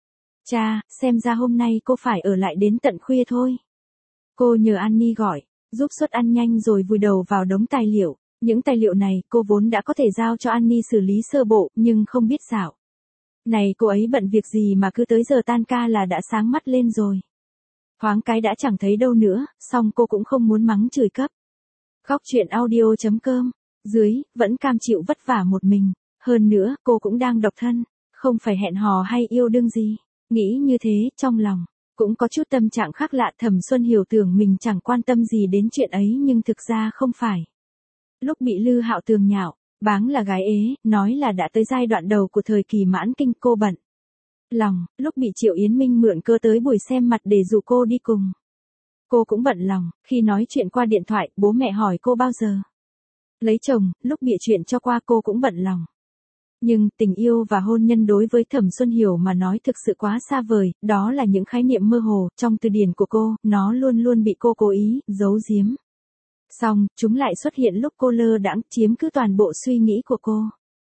tra, xem ra hôm nay cô phải ở lại đến tận khuya thôi. Cô nhờ Annie gọi, giúp suất ăn nhanh rồi vùi đầu vào đống tài liệu. Những tài liệu này cô vốn đã có thể giao cho Annie xử lý sơ bộ, nhưng không biết dạo này cô ấy bận việc gì mà cứ tới giờ tan ca là đã sáng mắt lên rồi. Thoáng cái đã chẳng thấy đâu nữa, xong cô cũng không muốn mắng chửi cấp. Khóc chuyện audio.com, dưới, vẫn cam chịu vất vả một mình, hơn nữa, cô cũng đang độc thân, không phải hẹn hò hay yêu đương gì. Nghĩ như thế, trong lòng cũng có chút tâm trạng khác lạ. Thẩm Xuân Hiểu tưởng mình chẳng quan tâm gì đến chuyện ấy nhưng thực ra không phải. Lúc bị Lư Hạo Tường nhạo báng là gái ế, nói là đã tới giai đoạn đầu của thời kỳ mãn kinh, cô bận lòng. Lúc bị Triệu Yến Minh mượn cơ tới buổi xem mặt để dụ cô đi cùng, cô cũng bận lòng. Khi nói chuyện qua điện thoại, bố mẹ hỏi cô bao giờ lấy chồng, lúc bịa chuyện cho qua cô cũng bận lòng. Nhưng tình yêu và hôn nhân đối với Thẩm Xuân Hiểu mà nói thực sự quá xa vời, đó là những khái niệm mơ hồ trong từ điển của cô, nó luôn luôn bị cô cố ý giấu giếm. Xong, chúng lại xuất hiện lúc cô lơ đãng, chiếm cứ toàn bộ suy nghĩ của cô.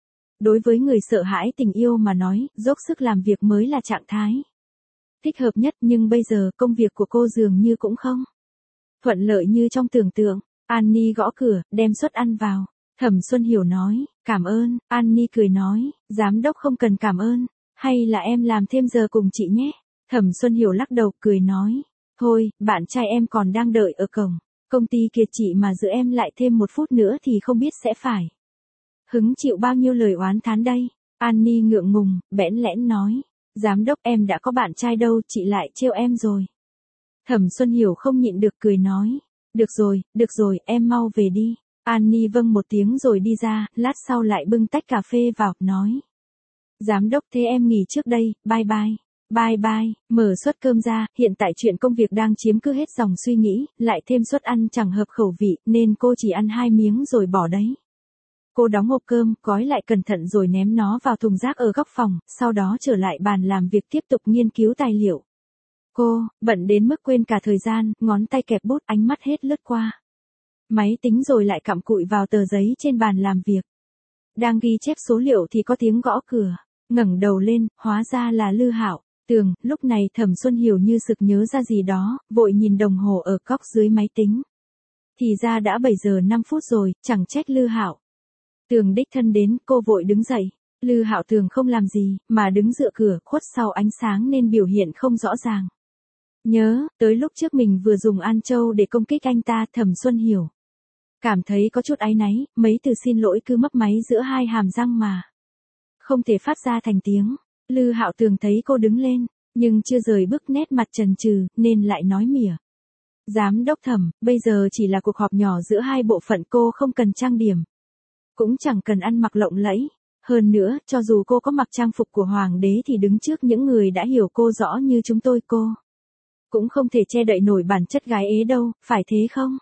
Đối với người sợ hãi tình yêu mà nói, dốc sức làm việc mới là trạng thái thích hợp nhất, nhưng bây giờ công việc của cô dường như cũng không thuận lợi như trong tưởng tượng. Annie gõ cửa, đem suất ăn vào. Thẩm Xuân Hiểu nói, cảm ơn. Annie cười nói, giám đốc không cần cảm ơn, hay là em làm thêm giờ cùng chị nhé. Thẩm Xuân Hiểu lắc đầu cười nói, thôi, bạn trai em còn đang đợi ở cổng công ty kia, chị mà giữ em lại thêm 1 phút nữa thì không biết sẽ phải hứng chịu bao nhiêu lời oán thán đây. Annie ngượng ngùng, bẽn lẽn nói, giám đốc em đã có bạn trai đâu, chị lại trêu em rồi. Thẩm Xuân Hiểu không nhịn được cười nói, được rồi, em mau về đi. Annie vâng một tiếng rồi đi ra, lát sau lại bưng tách cà phê vào, nói, giám đốc thế em nghỉ trước đây, bye bye. Bye bye. Mở suất cơm ra, hiện tại chuyện công việc đang chiếm cứ hết dòng suy nghĩ, lại thêm suất ăn chẳng hợp khẩu vị, nên cô chỉ ăn 2 miếng rồi bỏ đấy. Cô đóng hộp cơm, gói lại cẩn thận rồi ném nó vào thùng rác ở góc phòng, sau đó trở lại bàn làm việc tiếp tục nghiên cứu tài liệu. Cô, bận đến mức quên cả thời gian, ngón tay kẹp bút, ánh mắt hết lướt qua máy tính rồi lại cặm cụi vào tờ giấy trên bàn làm việc. Đang ghi chép số liệu thì có tiếng gõ cửa, ngẩng đầu lên, hóa ra là Lư Hạo Tường. Lúc này Thẩm Xuân Hiểu như sực nhớ ra gì đó, vội nhìn đồng hồ ở góc dưới máy tính. Thì ra đã 7 giờ 5 phút rồi, chẳng trách Lư Hạo Tường đích thân đến, cô vội đứng dậy. Lư Hạo Tường không làm gì, mà đứng dựa cửa, khuất sau ánh sáng nên biểu hiện không rõ ràng. Nhớ tới lúc trước mình vừa dùng An Châu để công kích anh ta. Thẩm Xuân Hiểu cảm thấy có chút áy náy, mấy từ xin lỗi cứ mấp máy giữa hai hàm răng mà không thể phát ra thành tiếng. Lư Hạo Tường thấy cô đứng lên, nhưng chưa rời bước, nét mặt chần chừ, nên lại nói mỉa, giám đốc Thẩm, bây giờ chỉ là cuộc họp nhỏ giữa hai bộ phận, cô không cần trang điểm, cũng chẳng cần ăn mặc lộng lẫy. Hơn nữa, cho dù cô có mặc trang phục của hoàng đế thì đứng trước những người đã hiểu cô rõ như chúng tôi, cô cũng không thể che đậy nổi bản chất gái ế đâu, phải thế không?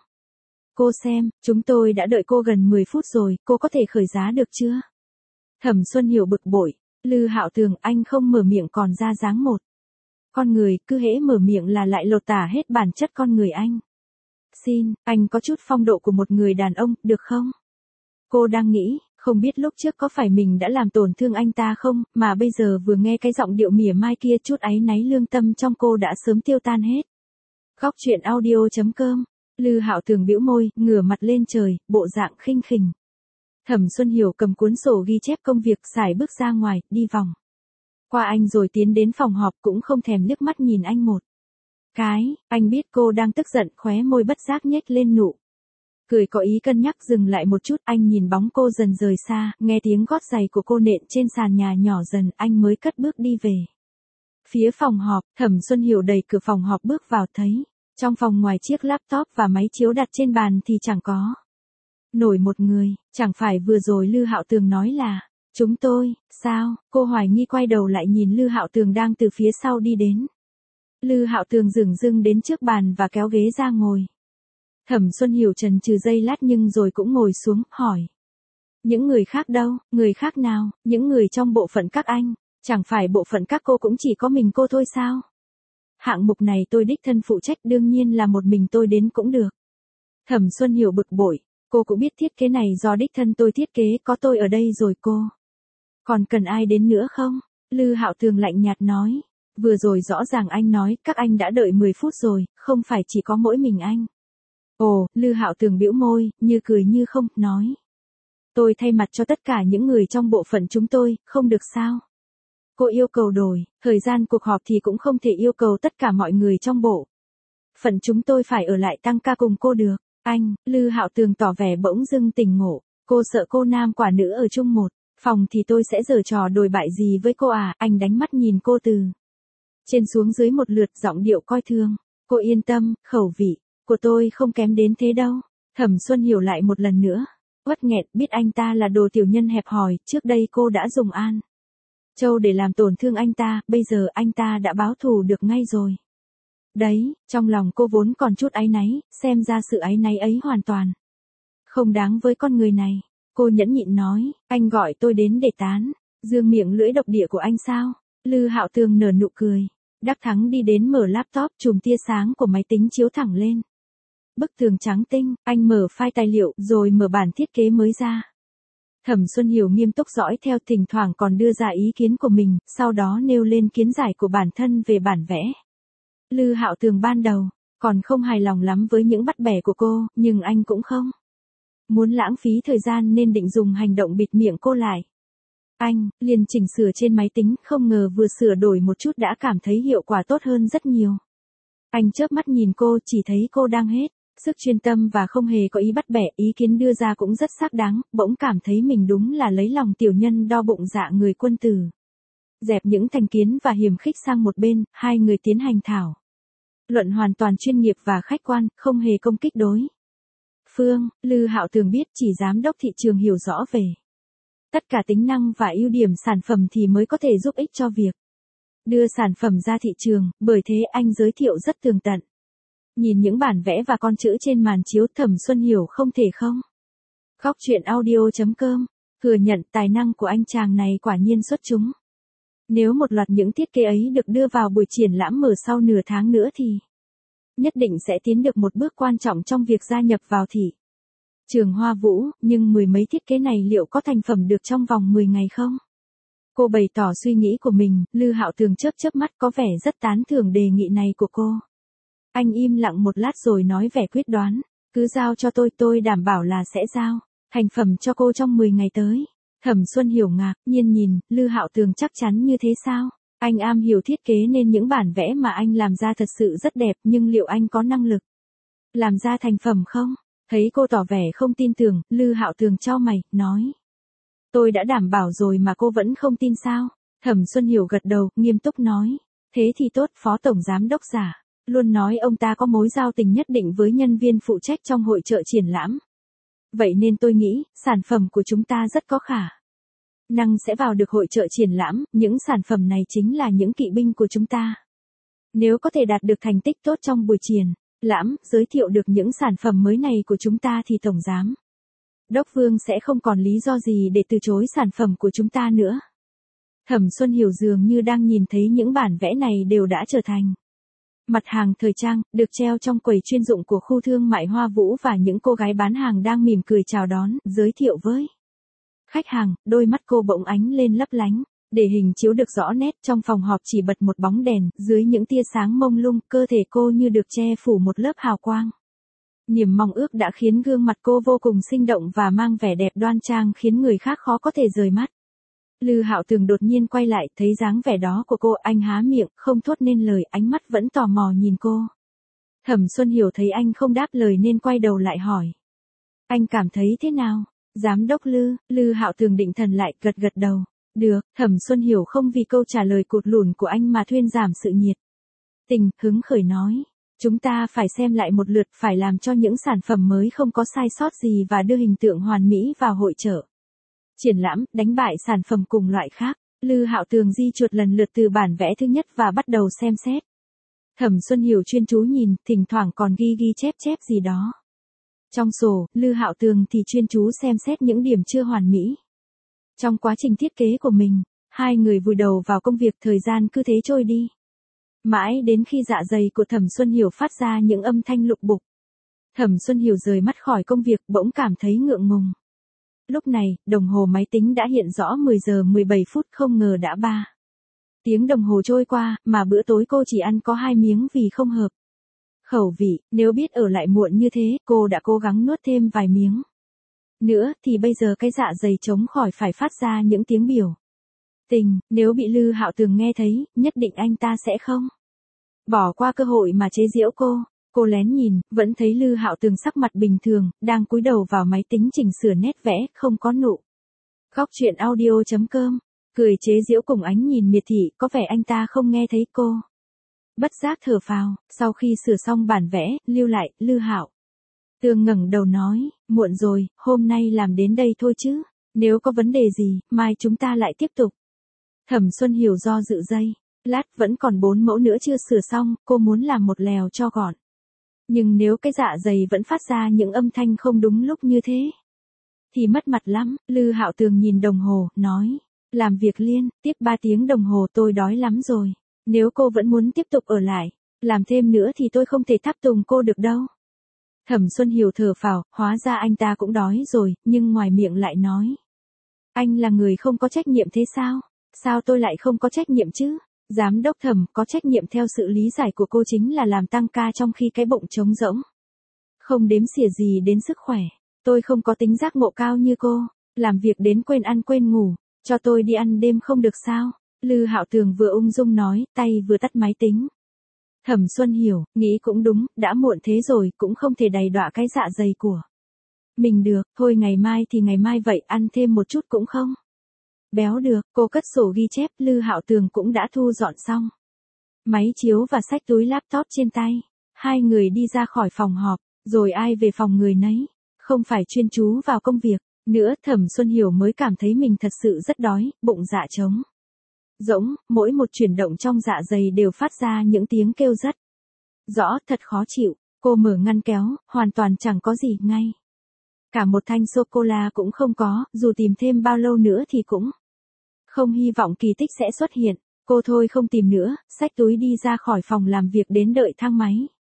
Cô xem, chúng tôi đã đợi cô gần 10 phút rồi, cô có thể khởi giá được chưa? Thẩm Xuân Hiểu bực bội, Lư Hạo Tường, anh không mở miệng còn ra dáng một con người, cứ hễ mở miệng là lại lột tả hết bản chất con người anh. Xin, anh có chút phong độ của một người đàn ông, được không? Cô đang nghĩ, không biết lúc trước có phải mình đã làm tổn thương anh ta không, mà bây giờ vừa nghe cái giọng điệu mỉa mai kia, chút áy náy lương tâm trong cô đã sớm tiêu tan hết. Khóc chuyện audio.com. Lư Hạo Tường bĩu môi, ngửa mặt lên trời, bộ dạng khinh khỉnh. Thẩm Xuân Hiểu cầm cuốn sổ ghi chép công việc, sải bước ra ngoài, đi vòng qua anh rồi tiến đến phòng họp, cũng không thèm liếc mắt nhìn anh một cái. Anh biết cô đang tức giận, khóe môi bất giác nhếch lên nụ Cười có ý cân nhắc dừng lại một chút, anh nhìn bóng cô dần rời xa, nghe tiếng gót giày của cô nện trên sàn nhà nhỏ dần, anh mới cất bước đi về. Phía phòng họp, Thẩm Xuân Hiểu đẩy cửa phòng họp bước vào thấy, trong phòng ngoài chiếc laptop và máy chiếu đặt trên bàn thì chẳng có nổi một người, chẳng phải vừa rồi Lư Hạo Tường nói là, chúng tôi, sao, cô hoài nghi quay đầu lại nhìn Lư Hạo Tường đang từ phía sau đi đến. Lư Hạo Tường dửng dưng đến trước bàn và kéo ghế ra ngồi. Thẩm Xuân Hiểu chần chừ giây lát nhưng rồi cũng ngồi xuống, hỏi. Những người khác đâu, người khác nào, những người trong bộ phận các anh, chẳng phải bộ phận các cô cũng chỉ có mình cô thôi sao? Hạng mục này tôi đích thân phụ trách, đương nhiên là một mình tôi đến cũng được. Thẩm Xuân Hiểu bực bội, cô cũng biết thiết kế này do đích thân tôi thiết kế, có tôi ở đây rồi cô. Còn cần ai đến nữa không? Lư Hạo Tường lạnh nhạt nói. Vừa rồi rõ ràng anh nói các anh đã đợi 10 phút rồi, không phải chỉ có mỗi mình anh. Ồ, Lư Hạo Tường bĩu môi, như cười như không, nói. Tôi thay mặt cho tất cả những người trong bộ phận chúng tôi, không được sao? Cô yêu cầu đổi, thời gian cuộc họp thì cũng không thể yêu cầu tất cả mọi người trong bộ phận chúng tôi phải ở lại tăng ca cùng cô được. Anh, Lư Hạo Tường tỏ vẻ bỗng dưng tỉnh ngộ, cô sợ cô nam quả nữ ở chung một phòng thì tôi sẽ giở trò đồi bại gì với cô à? Anh đánh mắt nhìn cô từ trên xuống dưới một lượt, giọng điệu coi thường. Cô yên tâm, khẩu vị của tôi không kém đến thế đâu. Thẩm Xuân Hiểu lại một lần nữa uất nghẹn, biết anh ta là đồ tiểu nhân hẹp hòi, trước đây cô đã dùng An Châu để làm tổn thương anh ta, bây giờ anh ta đã báo thù được ngay rồi. Đấy, trong lòng cô vốn còn chút áy náy, xem ra sự áy náy ấy hoàn toàn không đáng với con người này. Cô nhẫn nhịn nói, anh gọi tôi đến để tán dương miệng lưỡi độc địa của anh sao? Lư Hạo Tường nở nụ cười, đắc thắng đi đến mở laptop, chùm tia sáng của máy tính chiếu thẳng lên bức tường trắng tinh, anh mở file tài liệu rồi mở bản thiết kế mới ra. Thẩm Xuân Hiểu nghiêm túc dõi theo, thỉnh thoảng còn đưa ra ý kiến của mình, sau đó nêu lên kiến giải của bản thân về bản vẽ. Lư Hạo Tường ban đầu còn không hài lòng lắm với những bắt bẻ của cô, nhưng anh cũng không muốn lãng phí thời gian nên định dùng hành động bịt miệng cô lại. Anh liền chỉnh sửa trên máy tính, không ngờ vừa sửa đổi một chút đã cảm thấy hiệu quả tốt hơn rất nhiều. Anh chớp mắt nhìn cô, chỉ thấy cô đang hết sức chuyên tâm và không hề có ý bắt bẻ, ý kiến đưa ra cũng rất xác đáng, bỗng cảm thấy mình đúng là lấy lòng tiểu nhân đo bụng dạ người quân tử. Dẹp những thành kiến và hiềm khích sang một bên, hai người tiến hành thảo luận hoàn toàn chuyên nghiệp và khách quan, không hề công kích đối phương. Lư Hạo Tường biết chỉ giám đốc thị trường hiểu rõ về tất cả tính năng và ưu điểm sản phẩm thì mới có thể giúp ích cho việc đưa sản phẩm ra thị trường, bởi thế anh giới thiệu rất tường tận. Nhìn những bản vẽ và con chữ trên màn chiếu, Thẩm Xuân Hiểu không thể không khóc. Chuyện audio.com thừa nhận tài năng của anh chàng này quả nhiên xuất chúng. Nếu một loạt những thiết kế ấy được đưa vào buổi triển lãm mở sau nửa tháng nữa thì nhất định sẽ tiến được một bước quan trọng trong việc gia nhập vào thị trường Hoa Vũ, nhưng mười mấy thiết kế này liệu có thành phẩm được trong vòng 10 ngày không? Cô bày tỏ suy nghĩ của mình, Lư Hạo Tường chớp chớp mắt có vẻ rất tán thưởng đề nghị này của cô. Anh im lặng một lát rồi nói vẻ quyết đoán, cứ giao cho tôi đảm bảo là sẽ giao thành phẩm cho cô trong 10 ngày tới. Thẩm Xuân Hiểu ngạc nhiên nhìn, Lư Hạo Tường chắc chắn như thế sao? Anh am hiểu thiết kế nên những bản vẽ mà anh làm ra thật sự rất đẹp, nhưng liệu anh có năng lực làm ra thành phẩm không? Thấy cô tỏ vẻ không tin tưởng, Lư Hạo Tường chau mày, nói. Tôi đã đảm bảo rồi mà cô vẫn không tin sao? Thẩm Xuân Hiểu gật đầu, nghiêm túc nói. Thế thì tốt, Phó Tổng Giám đốc giả luôn nói ông ta có mối giao tình nhất định với nhân viên phụ trách trong hội chợ triển lãm. Vậy nên tôi nghĩ, sản phẩm của chúng ta rất có khả năng sẽ vào được hội chợ triển lãm, những sản phẩm này chính là những kỵ binh của chúng ta. Nếu có thể đạt được thành tích tốt trong buổi triển lãm, giới thiệu được những sản phẩm mới này của chúng ta thì Tổng Giám đốc Vương sẽ không còn lý do gì để từ chối sản phẩm của chúng ta nữa. Thẩm Xuân Hiểu dường như đang nhìn thấy những bản vẽ này đều đã trở thành mặt hàng thời trang, được treo trong quầy chuyên dụng của khu thương mại Hoa Vũ, và những cô gái bán hàng đang mỉm cười chào đón, giới thiệu với khách hàng. Đôi mắt cô bỗng ánh lên lấp lánh, để hình chiếu được rõ nét. Trong phòng họp chỉ bật một bóng đèn, dưới những tia sáng mông lung, cơ thể cô như được che phủ một lớp hào quang. Niềm mong ước đã khiến gương mặt cô vô cùng sinh động và mang vẻ đẹp đoan trang khiến người khác khó có thể rời mắt. Lư Hạo Tường đột nhiên quay lại, thấy dáng vẻ đó của cô, anh há miệng, không thốt nên lời, ánh mắt vẫn tò mò nhìn cô. Thẩm Xuân Hiểu thấy anh không đáp lời nên quay đầu lại hỏi. Anh cảm thấy thế nào? Giám đốc Lư Hạo Tường định thần lại, gật gật đầu. Được, Thẩm Xuân Hiểu không vì câu trả lời cụt lủn của anh mà thuyên giảm sự nhiệt tình, hứng khởi nói. Chúng ta phải xem lại một lượt, phải làm cho những sản phẩm mới không có sai sót gì và đưa hình tượng hoàn mỹ vào hội chợ. Triển lãm, đánh bại sản phẩm cùng loại khác. Lư Hạo Tường di chuột lần lượt từ bản vẽ thứ nhất và bắt đầu xem xét. Thẩm Xuân Hiểu chuyên chú nhìn, thỉnh thoảng còn ghi chép gì đó. Trong sổ, Lư Hạo Tường thì chuyên chú xem xét những điểm chưa hoàn mỹ. Trong quá trình thiết kế của mình, hai người vùi đầu vào công việc, thời gian cứ thế trôi đi. Mãi đến khi dạ dày của Thẩm Xuân Hiểu phát ra những âm thanh lục bục. Thẩm Xuân Hiểu rời mắt khỏi công việc, bỗng cảm thấy ngượng ngùng. Lúc này, đồng hồ máy tính đã hiện rõ 10 giờ 17 phút, không ngờ đã 3 tiếng đồng hồ trôi qua, mà bữa tối cô chỉ ăn có 2 miếng vì không hợp khẩu vị, nếu biết ở lại muộn như thế, cô đã cố gắng nuốt thêm vài miếng nữa, thì bây giờ cái dạ dày trống khỏi phải phát ra những tiếng biểu tình, nếu bị Lư Hạo Tường nghe thấy, nhất định anh ta sẽ không bỏ qua cơ hội mà chế giễu cô. Cô lén nhìn, vẫn thấy Lư Hạo Tường sắc mặt bình thường, đang cúi đầu vào máy tính chỉnh sửa nét vẽ, không có nụ. Góc truyện audio.com, cười chế giễu cùng ánh nhìn miệt thị, có vẻ anh ta không nghe thấy cô. Bất giác thở phào, sau khi sửa xong bản vẽ, lưu lại, Lư Hạo Tường ngẩng đầu nói, muộn rồi, hôm nay làm đến đây thôi chứ, nếu có vấn đề gì, mai chúng ta lại tiếp tục. Thẩm Xuân Hiểu do dự giây lát, vẫn còn 4 mẫu nữa chưa sửa xong, cô muốn làm một lèo cho gọn. Nhưng nếu cái dạ dày vẫn phát ra những âm thanh không đúng lúc như thế, thì mất mặt lắm. Lư Hạo Tường nhìn đồng hồ, nói, làm việc liên tiếp 3 tiếng đồng hồ, tôi đói lắm rồi. Nếu cô vẫn muốn tiếp tục ở lại, làm thêm nữa thì tôi không thể tháp tùng cô được đâu. Thẩm Xuân Hiểu thở phào, hóa ra anh ta cũng đói rồi, nhưng ngoài miệng lại nói, anh là người không có trách nhiệm thế sao? Sao tôi lại không có trách nhiệm chứ? Giám đốc Thẩm có trách nhiệm theo sự lý giải của cô chính là làm tăng ca trong khi cái bụng trống rỗng. Không đếm xỉa gì đến sức khỏe. Tôi không có tính giác ngộ cao như cô. Làm việc đến quên ăn quên ngủ. Cho tôi đi ăn đêm không được sao? Lư Hạo Tường vừa ung dung nói, tay vừa tắt máy tính. Thẩm Xuân Hiểu, nghĩ cũng đúng, đã muộn thế rồi, cũng không thể đầy đọa cái dạ dày của mình được. Thôi ngày mai thì ngày mai vậy, ăn thêm một chút cũng không béo được. Cô cất sổ ghi chép, Lư Hạo Tường cũng đã thu dọn xong máy chiếu và xách túi laptop trên tay. Hai người đi ra khỏi phòng họp, rồi ai về phòng người nấy, không phải chuyên chú vào công việc nữa. Thẩm Xuân Hiểu mới cảm thấy mình thật sự rất đói, bụng dạ trống rỗng, mỗi một chuyển động trong dạ dày đều phát ra những tiếng kêu rất rõ, thật khó chịu. Cô mở ngăn kéo, hoàn toàn chẳng có gì, ngay cả một thanh sô-cô-la cũng không có, dù tìm thêm bao lâu nữa thì cũng không hy vọng kỳ tích sẽ xuất hiện. Cô thôi không tìm nữa, xách túi đi ra khỏi phòng làm việc đến đợi thang máy.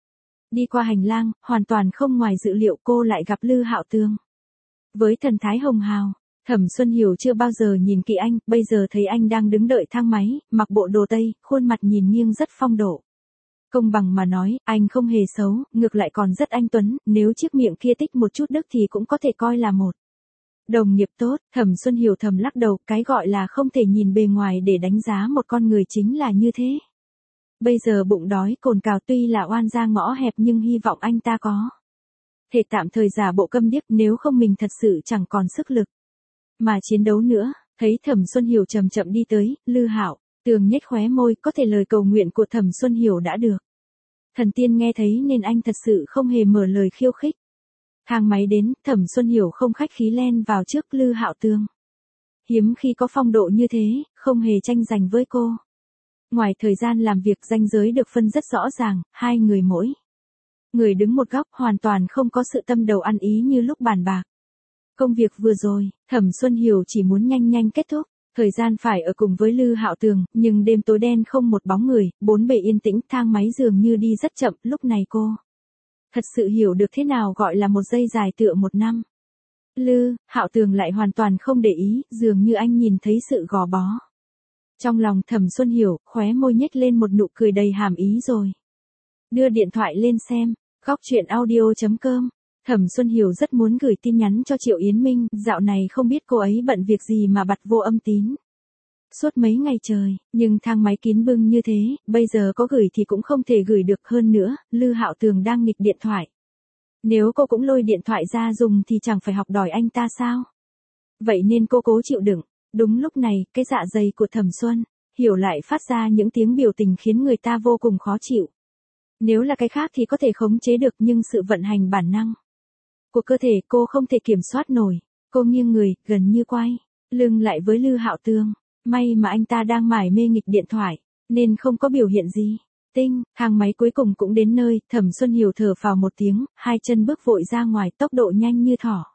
Đi qua hành lang, hoàn toàn không ngoài dự liệu cô lại gặp Lư Hạo Tường. Với thần thái hồng hào, Thẩm Xuân Hiểu chưa bao giờ nhìn kỹ anh, bây giờ thấy anh đang đứng đợi thang máy, mặc bộ đồ tây, khuôn mặt nhìn nghiêng rất phong độ. Công bằng mà nói, anh không hề xấu, ngược lại còn rất anh tuấn, nếu chiếc miệng kia tích một chút đức thì cũng có thể coi là một đồng nghiệp tốt. Thẩm Xuân Hiểu thầm lắc đầu, cái gọi là không thể nhìn bề ngoài để đánh giá một con người chính là như thế. Bây giờ bụng đói cồn cào, tuy là oan ra ngõ hẹp nhưng hy vọng anh ta có thể tạm thời giả bộ câm điếc, nếu không mình thật sự chẳng còn sức lực mà chiến đấu nữa. Thấy Thẩm Xuân Hiểu chậm chậm đi tới, Lư Hạo Tường nhếch khóe môi, có thể lời cầu nguyện của Thẩm Xuân Hiểu đã được thần tiên nghe thấy nên anh thật sự không hề mở lời khiêu khích. Thang máy đến, Thẩm Xuân Hiểu không khách khí len vào trước Lư Hạo Tường. Hiếm khi có phong độ như thế, không hề tranh giành với cô. Ngoài thời gian làm việc, ranh giới được phân rất rõ ràng, hai người mỗi người đứng một góc, hoàn toàn không có sự tâm đầu ăn ý như lúc bàn bạc. Công việc vừa rồi, Thẩm Xuân Hiểu chỉ muốn nhanh nhanh kết thúc. Thời gian phải ở cùng với Lư Hạo Tường, nhưng đêm tối đen không một bóng người, bốn bề yên tĩnh, thang máy dường như đi rất chậm. Lúc này cô thật sự hiểu được thế nào gọi là một giây dài tựa một năm. Lư Hạo Tường lại hoàn toàn không để ý, dường như anh nhìn thấy sự gò bó trong lòng Thẩm Xuân Hiểu, khóe môi nhếch lên một nụ cười đầy hàm ý rồi đưa điện thoại lên xem. Góc truyện audio.com. Thẩm Xuân Hiểu rất muốn gửi tin nhắn cho Triệu Yến Minh, dạo này không biết cô ấy bận việc gì mà bật vô âm tín suốt mấy ngày trời, nhưng thang máy kín bưng như thế, bây giờ có gửi thì cũng không thể gửi được. Hơn nữa, Lư Hạo Tường đang nghịch điện thoại Nếu cô cũng lôi điện thoại ra dùng thì chẳng phải học đòi anh ta sao? Vậy nên cô cố chịu đựng. Đúng lúc này, cái dạ dày của Thẩm Xuân Hiểu lại phát ra những tiếng biểu tình khiến người ta vô cùng khó chịu. Nếu là cái khác thì có thể khống chế được, nhưng sự vận hành bản năng của cơ thể cô không thể kiểm soát nổi. Cô nghiêng người, gần như quay lưng lại với Lư Hạo Tường. May mà anh ta đang mải mê nghịch điện thoại, nên không có biểu hiện gì. Tinh, thang máy cuối cùng cũng đến nơi, Thẩm Xuân Hiểu thở phào một tiếng, hai chân bước vội ra ngoài, tốc độ nhanh như thỏ.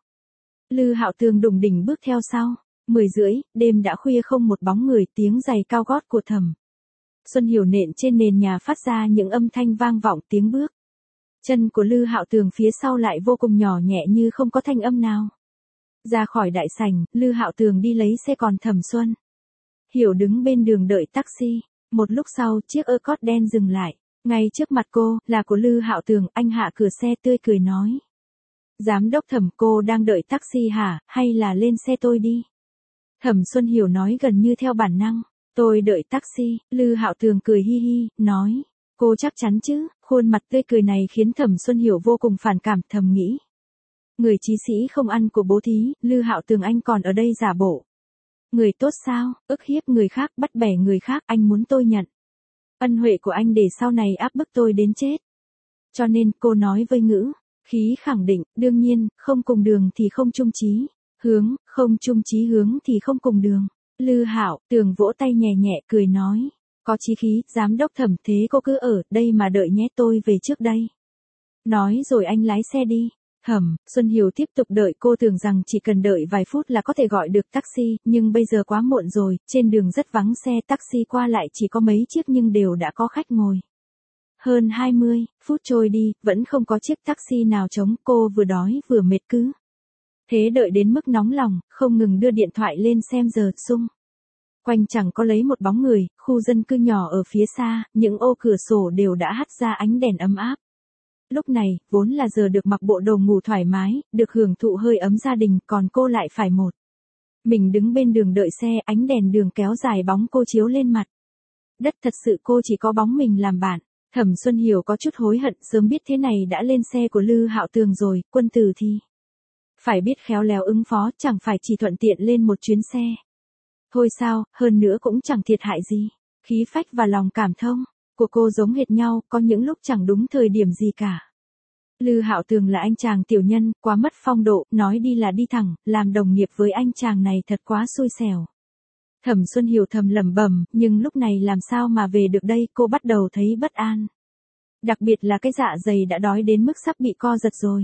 Lư Hạo Tường đùng đỉnh bước theo sau. 10:30, đêm đã khuya không một bóng người, tiếng giày cao gót của Thẩm Xuân Hiểu nện trên nền nhà phát ra những âm thanh vang vọng, tiếng bước chân của Lư Hạo Tường phía sau lại vô cùng nhỏ nhẹ như không có thanh âm nào. Ra khỏi đại sảnh, Lư Hạo Tường đi lấy xe, còn Thẩm Xuân Hiểu đứng bên đường đợi taxi. Một lúc sau, chiếc Accord đen dừng lại. Ngay trước mặt cô, là của Lư Hạo Tường. Anh hạ cửa xe tươi cười nói: Giám đốc Thẩm, cô đang đợi taxi hả, hay là lên xe tôi đi? Thẩm Xuân Hiểu nói gần như theo bản năng: Tôi đợi taxi. Lư Hạo Tường cười hi hi, nói: Cô chắc chắn chứ? Khuôn mặt tươi cười này khiến Thẩm Xuân Hiểu vô cùng phản cảm, thầm nghĩ: Người chí sĩ không ăn của bố thí, Lư Hạo Tường anh còn ở đây giả bộ người tốt sao? Ức hiếp người khác, bắt bẻ người khác, anh muốn tôi nhận ân huệ của anh để sau này áp bức tôi đến chết. Cho nên, cô nói với ngữ khí khẳng định, đương nhiên, không cùng đường thì không chung chí hướng, không chung chí hướng thì không cùng đường. Lư Hạo Tường vỗ tay nhẹ nhẹ cười nói: Có chí khí, giám đốc Thẩm, thế cô cứ ở đây mà đợi nhé, tôi về trước đây. Nói rồi anh lái xe đi. Thẩm Xuân Hiểu tiếp tục đợi, cô tưởng rằng chỉ cần đợi vài phút là có thể gọi được taxi, nhưng bây giờ quá muộn rồi, trên đường rất vắng xe taxi qua lại chỉ có mấy chiếc nhưng đều đã có khách ngồi. Hơn 20 phút trôi đi, vẫn không có chiếc taxi nào trống, cô vừa đói vừa mệt cứ thế đợi đến mức nóng lòng, không ngừng đưa điện thoại lên xem giờ. Xung quanh chẳng có lấy một bóng người, khu dân cư nhỏ ở phía xa, những ô cửa sổ đều đã hắt ra ánh đèn ấm áp. Lúc này, vốn là giờ được mặc bộ đồ ngủ thoải mái, được hưởng thụ hơi ấm gia đình, còn cô lại phải một mình đứng bên đường đợi xe, ánh đèn đường kéo dài bóng cô chiếu lên mặt đất, thật sự cô chỉ có bóng mình làm bạn. Thẩm Xuân Hiểu có chút hối hận, sớm biết thế này đã lên xe của Lư Hạo Tường rồi, quân tử thì phải biết khéo léo ứng phó, chẳng phải chỉ thuận tiện lên một chuyến xe thôi sao, hơn nữa cũng chẳng thiệt hại gì. Khí phách và lòng cảm thông của cô giống hệt nhau, có những lúc chẳng đúng thời điểm gì cả. Lư Hạo Tường là anh chàng tiểu nhân, quá mất phong độ, nói đi là đi thẳng, làm đồng nghiệp với anh chàng này thật quá xui xẻo. Thẩm Xuân Hiểu thầm lẩm bẩm, nhưng lúc này làm sao mà về được đây, cô bắt đầu thấy bất an. Đặc biệt là cái dạ dày đã đói đến mức sắp bị co giật rồi.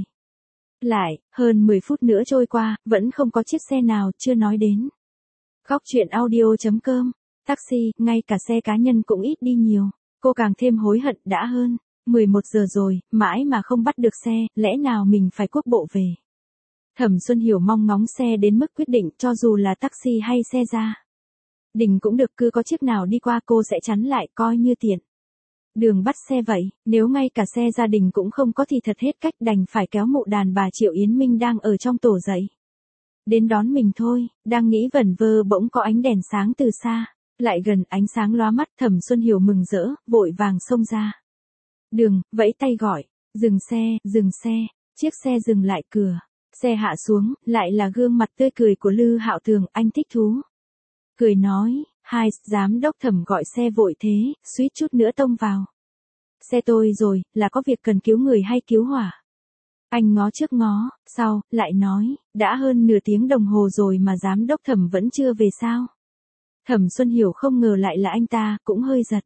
Lại, hơn 10 phút nữa trôi qua, vẫn không có chiếc xe nào, chưa nói đến Góc Chuyện Audio.com, taxi, ngay cả xe cá nhân cũng ít đi nhiều. Cô càng thêm hối hận, đã hơn 11 giờ rồi, mãi mà không bắt được xe, lẽ nào mình phải cuốc bộ về. Thẩm Xuân Hiểu mong ngóng xe đến mức quyết định, cho dù là taxi hay xe ra đình cũng được, cứ có chiếc nào đi qua cô sẽ chắn lại, coi như tiện đường bắt xe vậy. Nếu ngay cả xe gia đình cũng không có thì thật hết cách, đành phải kéo mụ đàn bà Triệu Yến Minh đang ở trong tổ dậy đến đón mình thôi. Đang nghĩ vẩn vơ, bỗng có ánh đèn sáng từ xa lại gần, ánh sáng lóa mắt. Thẩm Xuân Hiểu mừng rỡ, vội vàng xông ra đường, vẫy tay gọi: Dừng xe, dừng xe. Chiếc xe dừng lại, cửa xe hạ xuống, lại là gương mặt tươi cười của Lư Hạo Tường. Anh thích thú cười nói: Hai, giám đốc Thẩm gọi xe vội thế, suýt chút nữa tông vào xe tôi rồi, là có việc cần cứu người hay cứu hỏa? Anh ngó trước ngó sau, lại nói: Đã hơn nửa tiếng đồng hồ rồi mà giám đốc Thẩm vẫn chưa về sao? Thẩm Xuân Hiểu không ngờ lại là anh ta, cũng hơi giật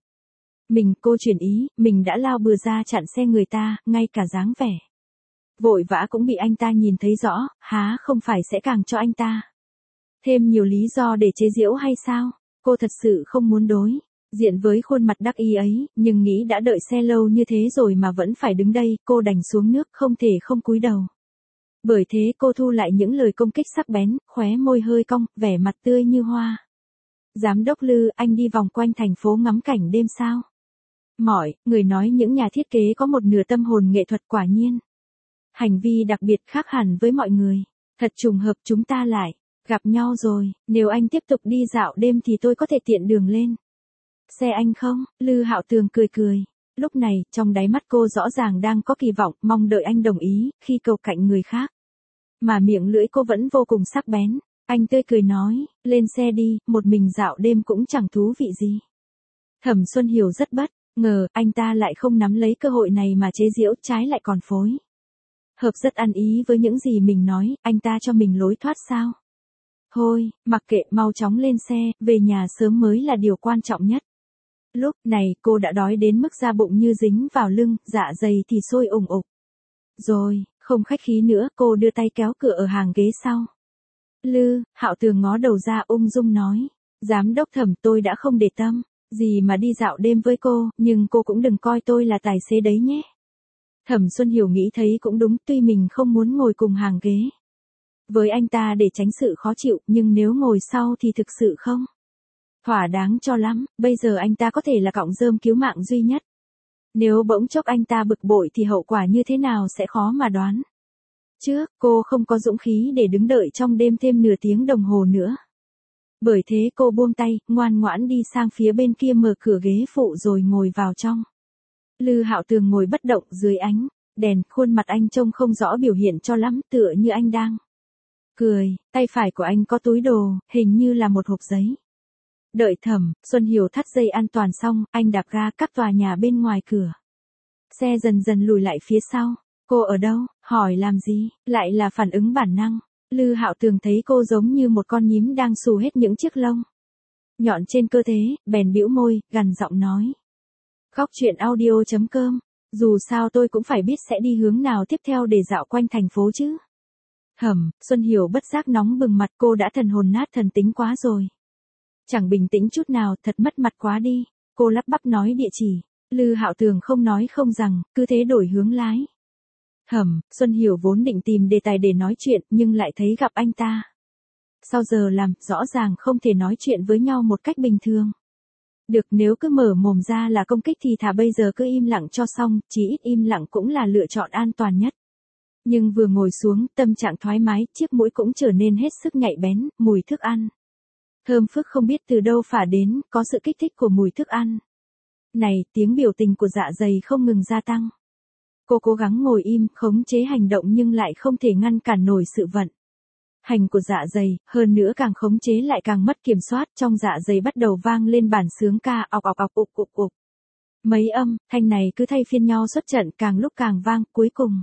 cô chuyển ý, mình đã lao bừa ra chặn xe người ta, ngay cả dáng vẻ vội vã cũng bị anh ta nhìn thấy rõ, há không phải sẽ càng cho anh ta thêm nhiều lý do để chế giễu hay sao? Cô thật sự không muốn đối diện với khuôn mặt đắc ý ấy, nhưng nghĩ đã đợi xe lâu như thế rồi mà vẫn phải đứng đây, cô đành xuống nước, không thể không cúi đầu. Bởi thế cô thu lại những lời công kích sắc bén, khóe môi hơi cong, vẻ mặt tươi như hoa. Giám đốc Lư, anh đi vòng quanh thành phố ngắm cảnh đêm sao? Mọi người nói những nhà thiết kế có một nửa tâm hồn nghệ thuật, quả nhiên hành vi đặc biệt khác hẳn với mọi người. Thật trùng hợp chúng ta lại gặp nhau rồi, nếu anh tiếp tục đi dạo đêm thì tôi có thể tiện đường lên xe anh không? Lư Hạo Tường cười cười. Lúc này, trong đáy mắt cô rõ ràng đang có kỳ vọng, mong đợi anh đồng ý, khi cầu cạnh người khác. Mà miệng lưỡi cô vẫn vô cùng sắc bén. Anh tươi cười nói, lên xe đi, một mình dạo đêm cũng chẳng thú vị gì. Thẩm Xuân Hiểu rất bất ngờ, anh ta lại không nắm lấy cơ hội này mà chế giễu, trái lại còn phối hợp rất ăn ý với những gì mình nói, anh ta cho mình lối thoát sao? Thôi, mặc kệ, mau chóng lên xe, về nhà sớm mới là điều quan trọng nhất. Lúc này cô đã đói đến mức da bụng như dính vào lưng, dạ dày thì sôi ủng ục. Rồi, không khách khí nữa, cô đưa tay kéo cửa ở hàng ghế sau. Lư, Hạo Tường ngó đầu ra ung dung nói. Giám đốc Thẩm, tôi đã không để tâm gì mà đi dạo đêm với cô, nhưng cô cũng đừng coi tôi là tài xế đấy nhé. Thẩm Xuân Hiểu nghĩ thấy cũng đúng, tuy mình không muốn ngồi cùng hàng ghế với anh ta để tránh sự khó chịu, nhưng nếu ngồi sau thì thực sự không thỏa đáng cho lắm, bây giờ anh ta có thể là cọng rơm cứu mạng duy nhất. Nếu bỗng chốc anh ta bực bội thì hậu quả như thế nào sẽ khó mà đoán. Trước, cô không có dũng khí để đứng đợi trong đêm thêm nửa tiếng đồng hồ nữa. Bởi thế cô buông tay, ngoan ngoãn đi sang phía bên kia mở cửa ghế phụ rồi ngồi vào trong. Lư Hạo Tường ngồi bất động dưới ánh đèn, khuôn mặt anh trông không rõ biểu hiện cho lắm, tựa như anh đang cười, tay phải của anh có túi đồ, hình như là một hộp giấy. Đợi Thẩm Xuân Hiểu thắt dây an toàn xong, anh đạp ga cắp tòa nhà bên ngoài cửa. Xe dần dần lùi lại phía sau. Cô ở đâu? Hỏi làm gì? Lại là phản ứng bản năng. Lư Hạo Tường thấy cô giống như một con nhím đang xù hết những chiếc lông nhọn trên cơ thể, bèn bĩu môi, gằn giọng nói. Góc truyện audio.com. Dù sao tôi cũng phải biết sẽ đi hướng nào tiếp theo để dạo quanh thành phố chứ. Thẩm Xuân Hiểu bất giác nóng bừng mặt, cô đã thần hồn nát thần tính quá rồi. Chẳng bình tĩnh chút nào, thật mất mặt quá đi. Cô lắp bắp nói địa chỉ. Lư Hạo Tường không nói không rằng, cứ thế đổi hướng lái. Thẩm Xuân Hiểu vốn định tìm đề tài để nói chuyện, nhưng lại thấy gặp anh ta. Sau giờ làm, rõ ràng không thể nói chuyện với nhau một cách bình thường. Được, nếu cứ mở mồm ra là công kích thì thà bây giờ cứ im lặng cho xong, chỉ ít im lặng cũng là lựa chọn an toàn nhất. Nhưng vừa ngồi xuống, tâm trạng thoải mái, chiếc mũi cũng trở nên hết sức nhạy bén, mùi thức ăn thơm phức không biết từ đâu phả đến, có sự kích thích của mùi thức ăn này, tiếng biểu tình của dạ dày không ngừng gia tăng. Cô cố gắng ngồi im, khống chế hành động nhưng lại không thể ngăn cản nổi sự vận hành của dạ dày, hơn nữa càng khống chế lại càng mất kiểm soát, trong dạ dày bắt đầu vang lên bản xướng ca ọc ọc ọc ục ục ục. Mấy âm thanh này cứ thay phiên nhau xuất trận, càng lúc càng vang, cuối cùng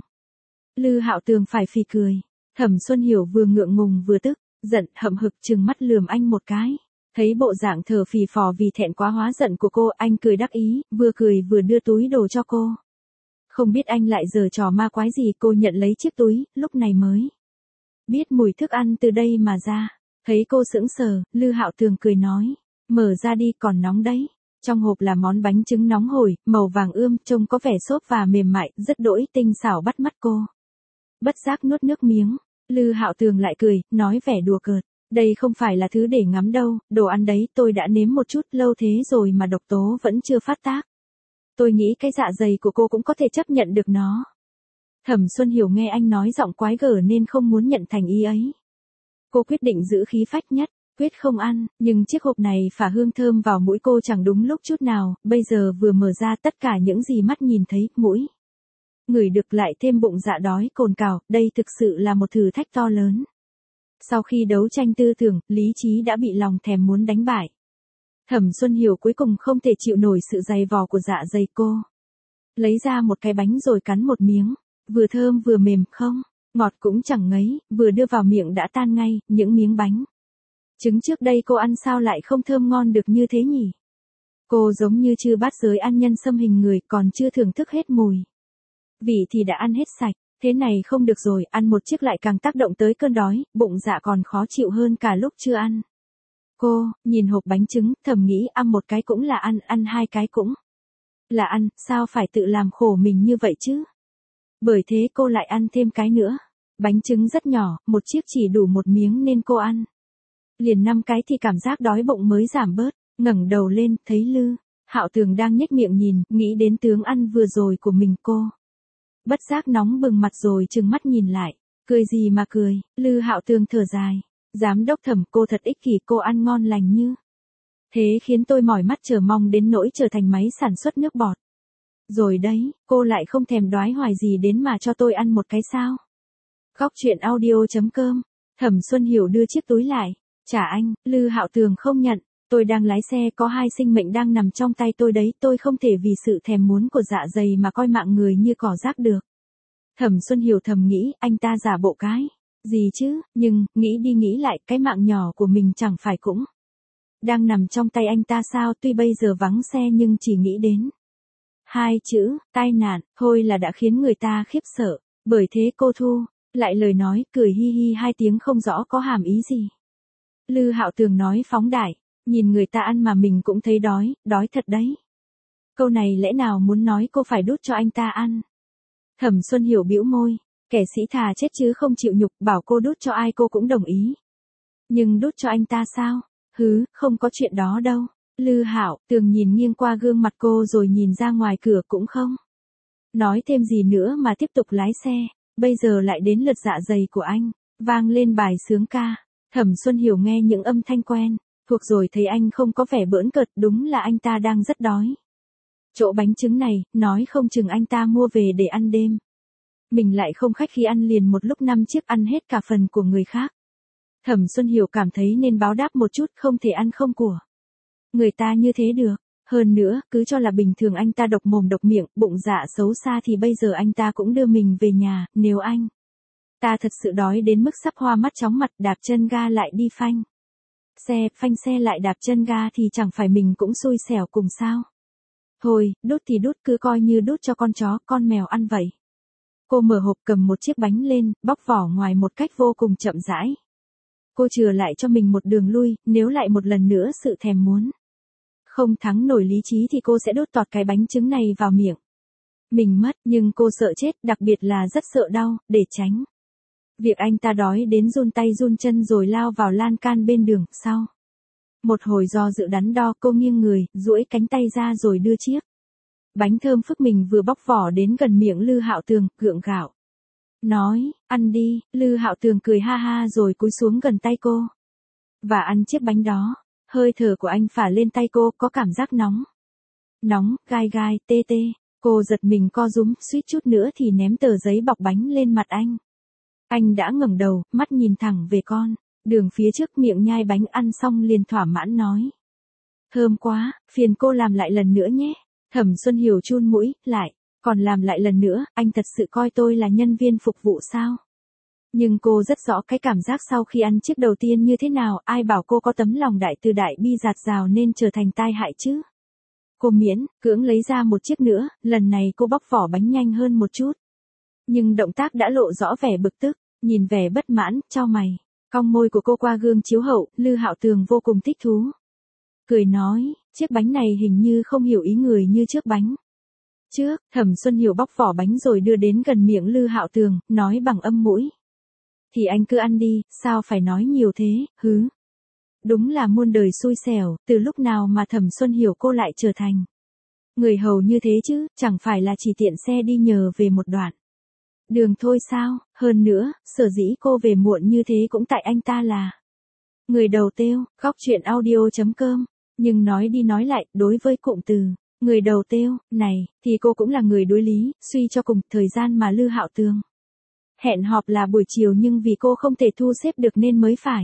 Lư Hạo Tường phải phì cười. Thẩm Xuân Hiểu vừa ngượng ngùng vừa tức giận, hậm hực trừng mắt lườm anh một cái. Thấy bộ dạng thở phì phò vì thẹn quá hóa giận của cô, anh cười đắc ý, vừa cười vừa đưa túi đồ cho cô. Không biết anh lại giở trò ma quái gì, cô nhận lấy chiếc túi, lúc này mới biết mùi thức ăn từ đây mà ra. Thấy cô sững sờ, Lư Hạo Tường cười nói, mở ra đi, còn nóng đấy. Trong hộp là món bánh trứng nóng hổi, màu vàng ươm, trông có vẻ xốp và mềm mại, rất đỗi tinh xảo bắt mắt cô. Bất giác nuốt nước miếng. Lư Hạo Tường lại cười, nói vẻ đùa cợt. Đây không phải là thứ để ngắm đâu, đồ ăn đấy tôi đã nếm một chút, lâu thế rồi mà độc tố vẫn chưa phát tác. Tôi nghĩ cái dạ dày của cô cũng có thể chấp nhận được nó. Thẩm Xuân Hiểu nghe anh nói giọng quái gở nên không muốn nhận thành ý ấy. Cô quyết định giữ khí phách nhất, quyết không ăn, nhưng chiếc hộp này phả hương thơm vào mũi cô chẳng đúng lúc chút nào, bây giờ vừa mở ra tất cả những gì mắt nhìn thấy, mũi ngửi được lại thêm bụng dạ đói cồn cào, đây thực sự là một thử thách to lớn. Sau khi đấu tranh tư tưởng, lý trí đã bị lòng thèm muốn đánh bại. Thẩm Xuân Hiểu cuối cùng không thể chịu nổi sự dày vò của dạ dày cô. Lấy ra một cái bánh rồi cắn một miếng, vừa thơm vừa mềm, không ngọt cũng chẳng ngấy, vừa đưa vào miệng đã tan ngay, những miếng bánh trứng trước đây cô ăn sao lại không thơm ngon được như thế nhỉ? Cô giống như chưa bát giới ăn nhân sâm hình người, còn chưa thưởng thức hết mùi vị thì đã ăn hết sạch. Thế này không được rồi, ăn một chiếc lại càng tác động tới cơn đói, bụng dạ còn khó chịu hơn cả lúc chưa ăn. Cô nhìn hộp bánh trứng, thầm nghĩ ăn một cái cũng là ăn hai cái cũng là ăn, sao phải tự làm khổ mình như vậy chứ? Bởi thế cô lại ăn thêm cái nữa. Bánh trứng rất nhỏ, một chiếc chỉ đủ một miếng nên cô ăn liền 5 cái thì cảm giác đói bụng mới giảm bớt. Ngẩng đầu lên, thấy Lư Hạo Tường đang nhếch miệng nhìn, nghĩ đến tướng ăn vừa rồi của mình cô. Bất giác nóng bừng mặt rồi trừng mắt nhìn lại. Cười gì mà cười, Lư Hạo Tường thở dài. Giám đốc Thẩm, cô thật ích kỷ, cô ăn ngon lành như thế khiến tôi mỏi mắt chờ mong đến nỗi trở thành máy sản xuất nước bọt. Rồi đấy, cô lại không thèm đoái hoài gì đến mà cho tôi ăn một cái sao. Góc truyện audio.com. Thẩm Xuân Hiểu đưa chiếc túi lại. Trả anh. Lư Hạo Tường không nhận. Tôi đang lái xe, có hai sinh mệnh đang nằm trong tay tôi đấy, tôi không thể vì sự thèm muốn của dạ dày mà coi mạng người như cỏ rác được. Thẩm Xuân Hiểu thầm nghĩ, anh ta giả bộ cái gì chứ, nhưng, nghĩ đi nghĩ lại, cái mạng nhỏ của mình chẳng phải cũng đang nằm trong tay anh ta sao, tuy bây giờ vắng xe nhưng chỉ nghĩ đến hai chữ, tai nạn, thôi là đã khiến người ta khiếp sợ. Bởi thế cô thu lại lời nói, cười hi hi hai tiếng không rõ có hàm ý gì. Lư Hạo Tường nói phóng đại, nhìn người ta ăn mà mình cũng thấy đói, đói thật đấy. Câu này lẽ nào muốn nói cô phải đút cho anh ta ăn? Thẩm Xuân Hiểu bĩu môi, kẻ sĩ thà chết chứ không chịu nhục, bảo cô đút cho ai cô cũng đồng ý. Nhưng đút cho anh ta sao? Hứ, không có chuyện đó đâu. Lư Hạo Tường nhìn nghiêng qua gương mặt cô rồi nhìn ra ngoài cửa cũng không nói thêm gì nữa mà tiếp tục lái xe. Bây giờ lại đến lượt dạ dày của anh, vang lên bài sướng ca. Thẩm Xuân Hiểu nghe những âm thanh quen thuộc rồi thấy anh không có vẻ bỡn cợt, đúng là anh ta đang rất đói. Chỗ bánh trứng này, nói không chừng anh ta mua về để ăn đêm. Mình lại không khách khí ăn liền một lúc 5 chiếc, ăn hết cả phần của người khác. Thẩm Xuân Hiểu cảm thấy nên báo đáp một chút, không thể ăn không của người ta như thế được. Hơn nữa, cứ cho là bình thường anh ta độc mồm độc miệng, bụng dạ xấu xa thì bây giờ anh ta cũng đưa mình về nhà, nếu anh ta thật sự đói đến mức sắp hoa mắt chóng mặt, đạp chân ga lại đi phanh xe lại đạp chân ga thì chẳng phải mình cũng xui xẻo cùng sao. Thôi, đút thì đút, cứ coi như đút cho con chó, con mèo ăn vậy. Cô mở hộp cầm một chiếc bánh lên, bóc vỏ ngoài một cách vô cùng chậm rãi. Cô chừa lại cho mình một đường lui, nếu lại một lần nữa sự thèm muốn không thắng nổi lý trí thì cô sẽ đốt tọt cái bánh trứng này vào miệng mình mất, nhưng cô sợ chết, đặc biệt là rất sợ đau, để tránh việc anh ta đói đến run tay run chân rồi lao vào lan can bên đường. Sau một hồi do dự đắn đo, cô nghiêng người, duỗi cánh tay ra rồi đưa chiếc bánh thơm phức mình vừa bóc vỏ đến gần miệng Lư Hạo Tường, gượng gạo nói, ăn đi. Lư Hạo Tường cười ha ha rồi cúi xuống gần tay cô và ăn chiếc bánh đó. Hơi thở của anh phả lên tay cô, có cảm giác nóng, gai gai, tê tê. Cô giật mình co rúm, suýt chút nữa thì ném tờ giấy bọc bánh lên mặt anh. Anh đã ngẩng đầu, mắt nhìn thẳng về con đường phía trước, miệng nhai bánh, ăn xong liền thỏa mãn nói, thơm quá, phiền cô làm lại lần nữa nhé. Thẩm Xuân Hiểu chun mũi, lại còn làm lại lần nữa, anh thật sự coi tôi là nhân viên phục vụ sao? Nhưng cô rất rõ cái cảm giác sau khi ăn chiếc đầu tiên như thế nào, ai bảo cô có tấm lòng đại từ đại bi dạt dào nên trở thành tai hại chứ. Cô miễn cưỡng lấy ra một chiếc nữa, lần này cô bóc vỏ bánh nhanh hơn một chút. Nhưng động tác đã lộ rõ vẻ bực tức, nhìn vẻ bất mãn, chau mày. Cong môi của cô qua gương chiếu hậu, Lư Hạo Tường vô cùng thích thú. Cười nói, chiếc bánh này hình như không hiểu ý người như trước bánh. Trước, Thẩm Xuân Hiểu bóc vỏ bánh rồi đưa đến gần miệng Lư Hạo Tường, nói bằng âm mũi. Thì anh cứ ăn đi, sao phải nói nhiều thế, hứ. Đúng là muôn đời xui xẻo, từ lúc nào mà Thẩm Xuân Hiểu cô lại trở thành người hầu như thế chứ, chẳng phải là chỉ tiện xe đi nhờ về một đoạn đường thôi sao. Hơn nữa, sở dĩ cô về muộn như thế cũng tại anh ta là người đầu têu. Góc truyện audio.com. Nhưng nói đi nói lại, đối với cụm từ người đầu têu này thì cô cũng là người đối lý. Suy cho cùng, thời gian mà Lư Hạo Tường hẹn họp là buổi chiều nhưng vì cô không thể thu xếp được nên mới phải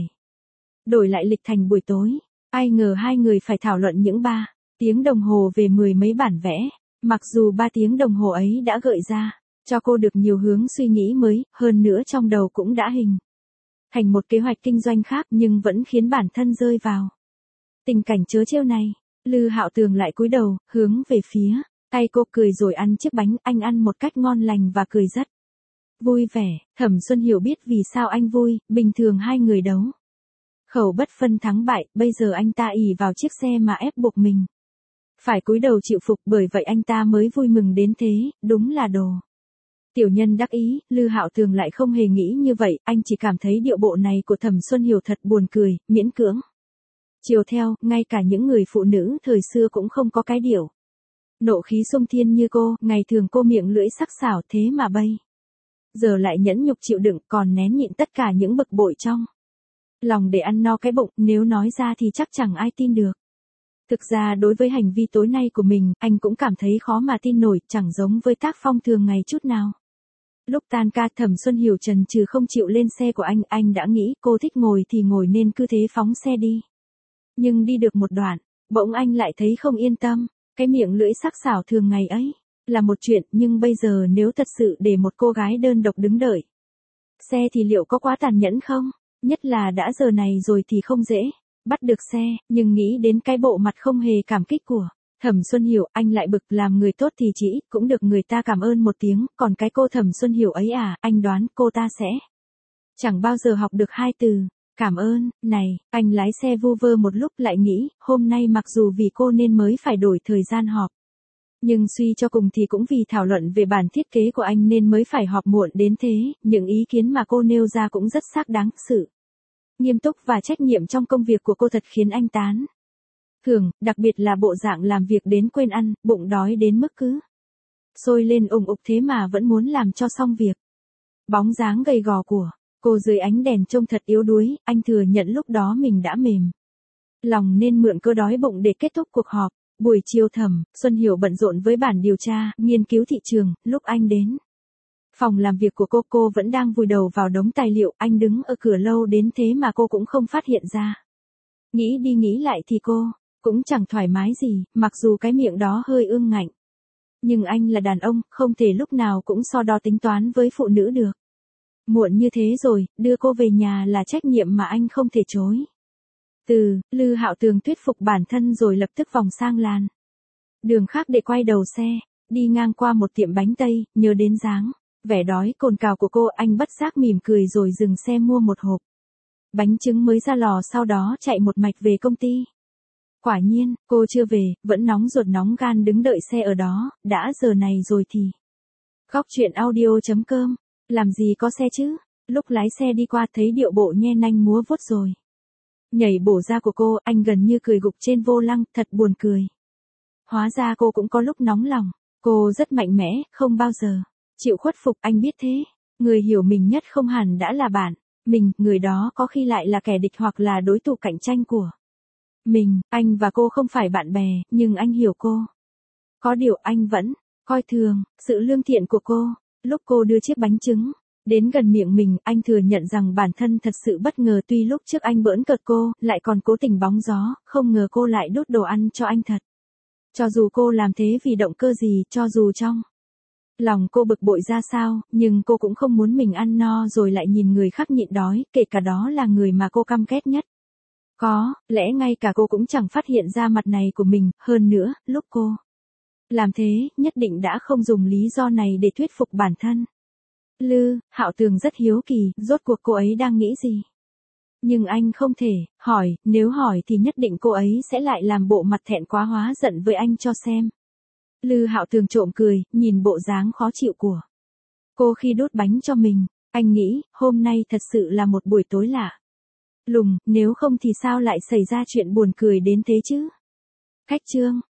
đổi lại lịch thành buổi tối. Ai ngờ hai người phải thảo luận những 3 tiếng đồng hồ về 10 mấy bản vẽ. Mặc dù 3 tiếng đồng hồ ấy đã gợi ra cho cô được nhiều hướng suy nghĩ mới, hơn nữa trong đầu cũng đã hình thành một kế hoạch kinh doanh khác, nhưng vẫn khiến bản thân rơi vào tình cảnh trớ trêu này. Lư Hạo Tường lại cúi đầu, hướng về phía tay cô, cười rồi ăn chiếc bánh. Anh ăn một cách ngon lành và cười rất vui vẻ. Thẩm Xuân Hiểu biết vì sao anh vui, bình thường hai người đấu khẩu bất phân thắng bại, bây giờ anh ta ỷ vào chiếc xe mà ép buộc mình phải cúi đầu chịu phục, bởi vậy anh ta mới vui mừng đến thế, đúng là đồ tiểu nhân đắc ý. Lư Hạo Tường lại không hề nghĩ như vậy, anh chỉ cảm thấy điệu bộ này của Thẩm Xuân Hiểu thật buồn cười, miễn cưỡng chiều theo, ngay cả những người phụ nữ thời xưa cũng không có cái điệu nộ khí xung thiên như cô. Ngày thường cô miệng lưỡi sắc sảo, thế mà bây giờ lại nhẫn nhục chịu đựng, còn nén nhịn tất cả những bực bội trong lòng để ăn no cái bụng, nếu nói ra thì chắc chẳng ai tin được. Thực ra đối với hành vi tối nay của mình, anh cũng cảm thấy khó mà tin nổi, chẳng giống với tác phong thường ngày chút nào. Lúc tan ca Thẩm Xuân Hiểu chần chừ không chịu lên xe của anh đã nghĩ cô thích ngồi thì ngồi nên cứ thế phóng xe đi. Nhưng đi được một đoạn, bỗng anh lại thấy không yên tâm, cái miệng lưỡi sắc sảo thường ngày ấy, là một chuyện nhưng bây giờ nếu thật sự để một cô gái đơn độc đứng đợi xe thì liệu có quá tàn nhẫn không? Nhất là đã giờ này rồi thì không dễ bắt được xe, nhưng nghĩ đến cái bộ mặt không hề cảm kích của Thẩm Xuân Hiểu, anh lại bực, làm người tốt thì chỉ ít cũng được người ta cảm ơn một tiếng, còn cái cô Thẩm Xuân Hiểu ấy à, anh đoán cô ta sẽ chẳng bao giờ học được hai từ cảm ơn. Này, anh lái xe vu vơ một lúc lại nghĩ, hôm nay mặc dù vì cô nên mới phải đổi thời gian họp, nhưng suy cho cùng thì cũng vì thảo luận về bản thiết kế của anh nên mới phải họp muộn đến thế, những ý kiến mà cô nêu ra cũng rất xác đáng. Sự nghiêm túc và trách nhiệm trong công việc của cô thật khiến anh tán thưởng, đặc biệt là bộ dạng làm việc đến quên ăn, bụng đói đến mức cứ sôi lên ủng ục thế mà vẫn muốn làm cho xong việc. Bóng dáng gầy gò của cô dưới ánh đèn trông thật yếu đuối, anh thừa nhận lúc đó mình đã mềm lòng nên mượn cớ đói bụng để kết thúc cuộc họp. Buổi chiều Thẩm Xuân Hiểu bận rộn với bản điều tra, nghiên cứu thị trường, lúc anh đến phòng làm việc của cô vẫn đang vùi đầu vào đống tài liệu, anh đứng ở cửa lâu đến thế mà cô cũng không phát hiện ra. Nghĩ đi nghĩ lại thì cô cũng chẳng thoải mái gì, mặc dù cái miệng đó hơi ương ngạnh. Nhưng anh là đàn ông, không thể lúc nào cũng so đo tính toán với phụ nữ được. Muộn như thế rồi, đưa cô về nhà là trách nhiệm mà anh không thể chối. Lư Hạo Tường thuyết phục bản thân rồi lập tức vòng sang làn đường khác để quay đầu xe, đi ngang qua một tiệm bánh tây, nhớ đến dáng vẻ đói cồn cào của cô, anh bất giác mỉm cười rồi dừng xe mua một hộp bánh trứng mới ra lò, sau đó chạy một mạch về công ty. Quả nhiên, cô chưa về, vẫn nóng ruột nóng gan đứng đợi xe ở đó, đã giờ này rồi thì. Góc truyện audio.com, làm gì có xe chứ? Lúc lái xe đi qua thấy điệu bộ nhe nanh múa vuốt rồi nhảy bổ ra của cô, anh gần như cười gục trên vô lăng, thật buồn cười. Hóa ra cô cũng có lúc nóng lòng, cô rất mạnh mẽ, không bao giờ chịu khuất phục, anh biết thế. Người hiểu mình nhất không hẳn đã là bạn mình, người đó có khi lại là kẻ địch hoặc là đối thủ cạnh tranh của mình. Anh và cô không phải bạn bè, nhưng anh hiểu cô. Có điều anh vẫn coi thường sự lương thiện của cô. Lúc cô đưa chiếc bánh trứng đến gần miệng mình, anh thừa nhận rằng bản thân thật sự bất ngờ, tuy lúc trước anh bỡn cợt cô, lại còn cố tình bóng gió, không ngờ cô lại đút đồ ăn cho anh thật. Cho dù cô làm thế vì động cơ gì, cho dù trong lòng cô bực bội ra sao, nhưng cô cũng không muốn mình ăn no rồi lại nhìn người khác nhịn đói, kể cả đó là người mà cô căm ghét nhất. Có lẽ ngay cả cô cũng chẳng phát hiện ra mặt này của mình, hơn nữa, lúc cô làm thế, nhất định đã không dùng lý do này để thuyết phục bản thân. Lư Hạo Tường rất hiếu kỳ, rốt cuộc cô ấy đang nghĩ gì. Nhưng anh không thể hỏi, nếu hỏi thì nhất định cô ấy sẽ lại làm bộ mặt thẹn quá hóa giận với anh cho xem. Lư Hạo Tường trộm cười, nhìn bộ dáng khó chịu của cô khi đút bánh cho mình, anh nghĩ, hôm nay thật sự là một buổi tối lạ lùng, nếu không thì sao lại xảy ra chuyện buồn cười đến thế chứ. Khách trương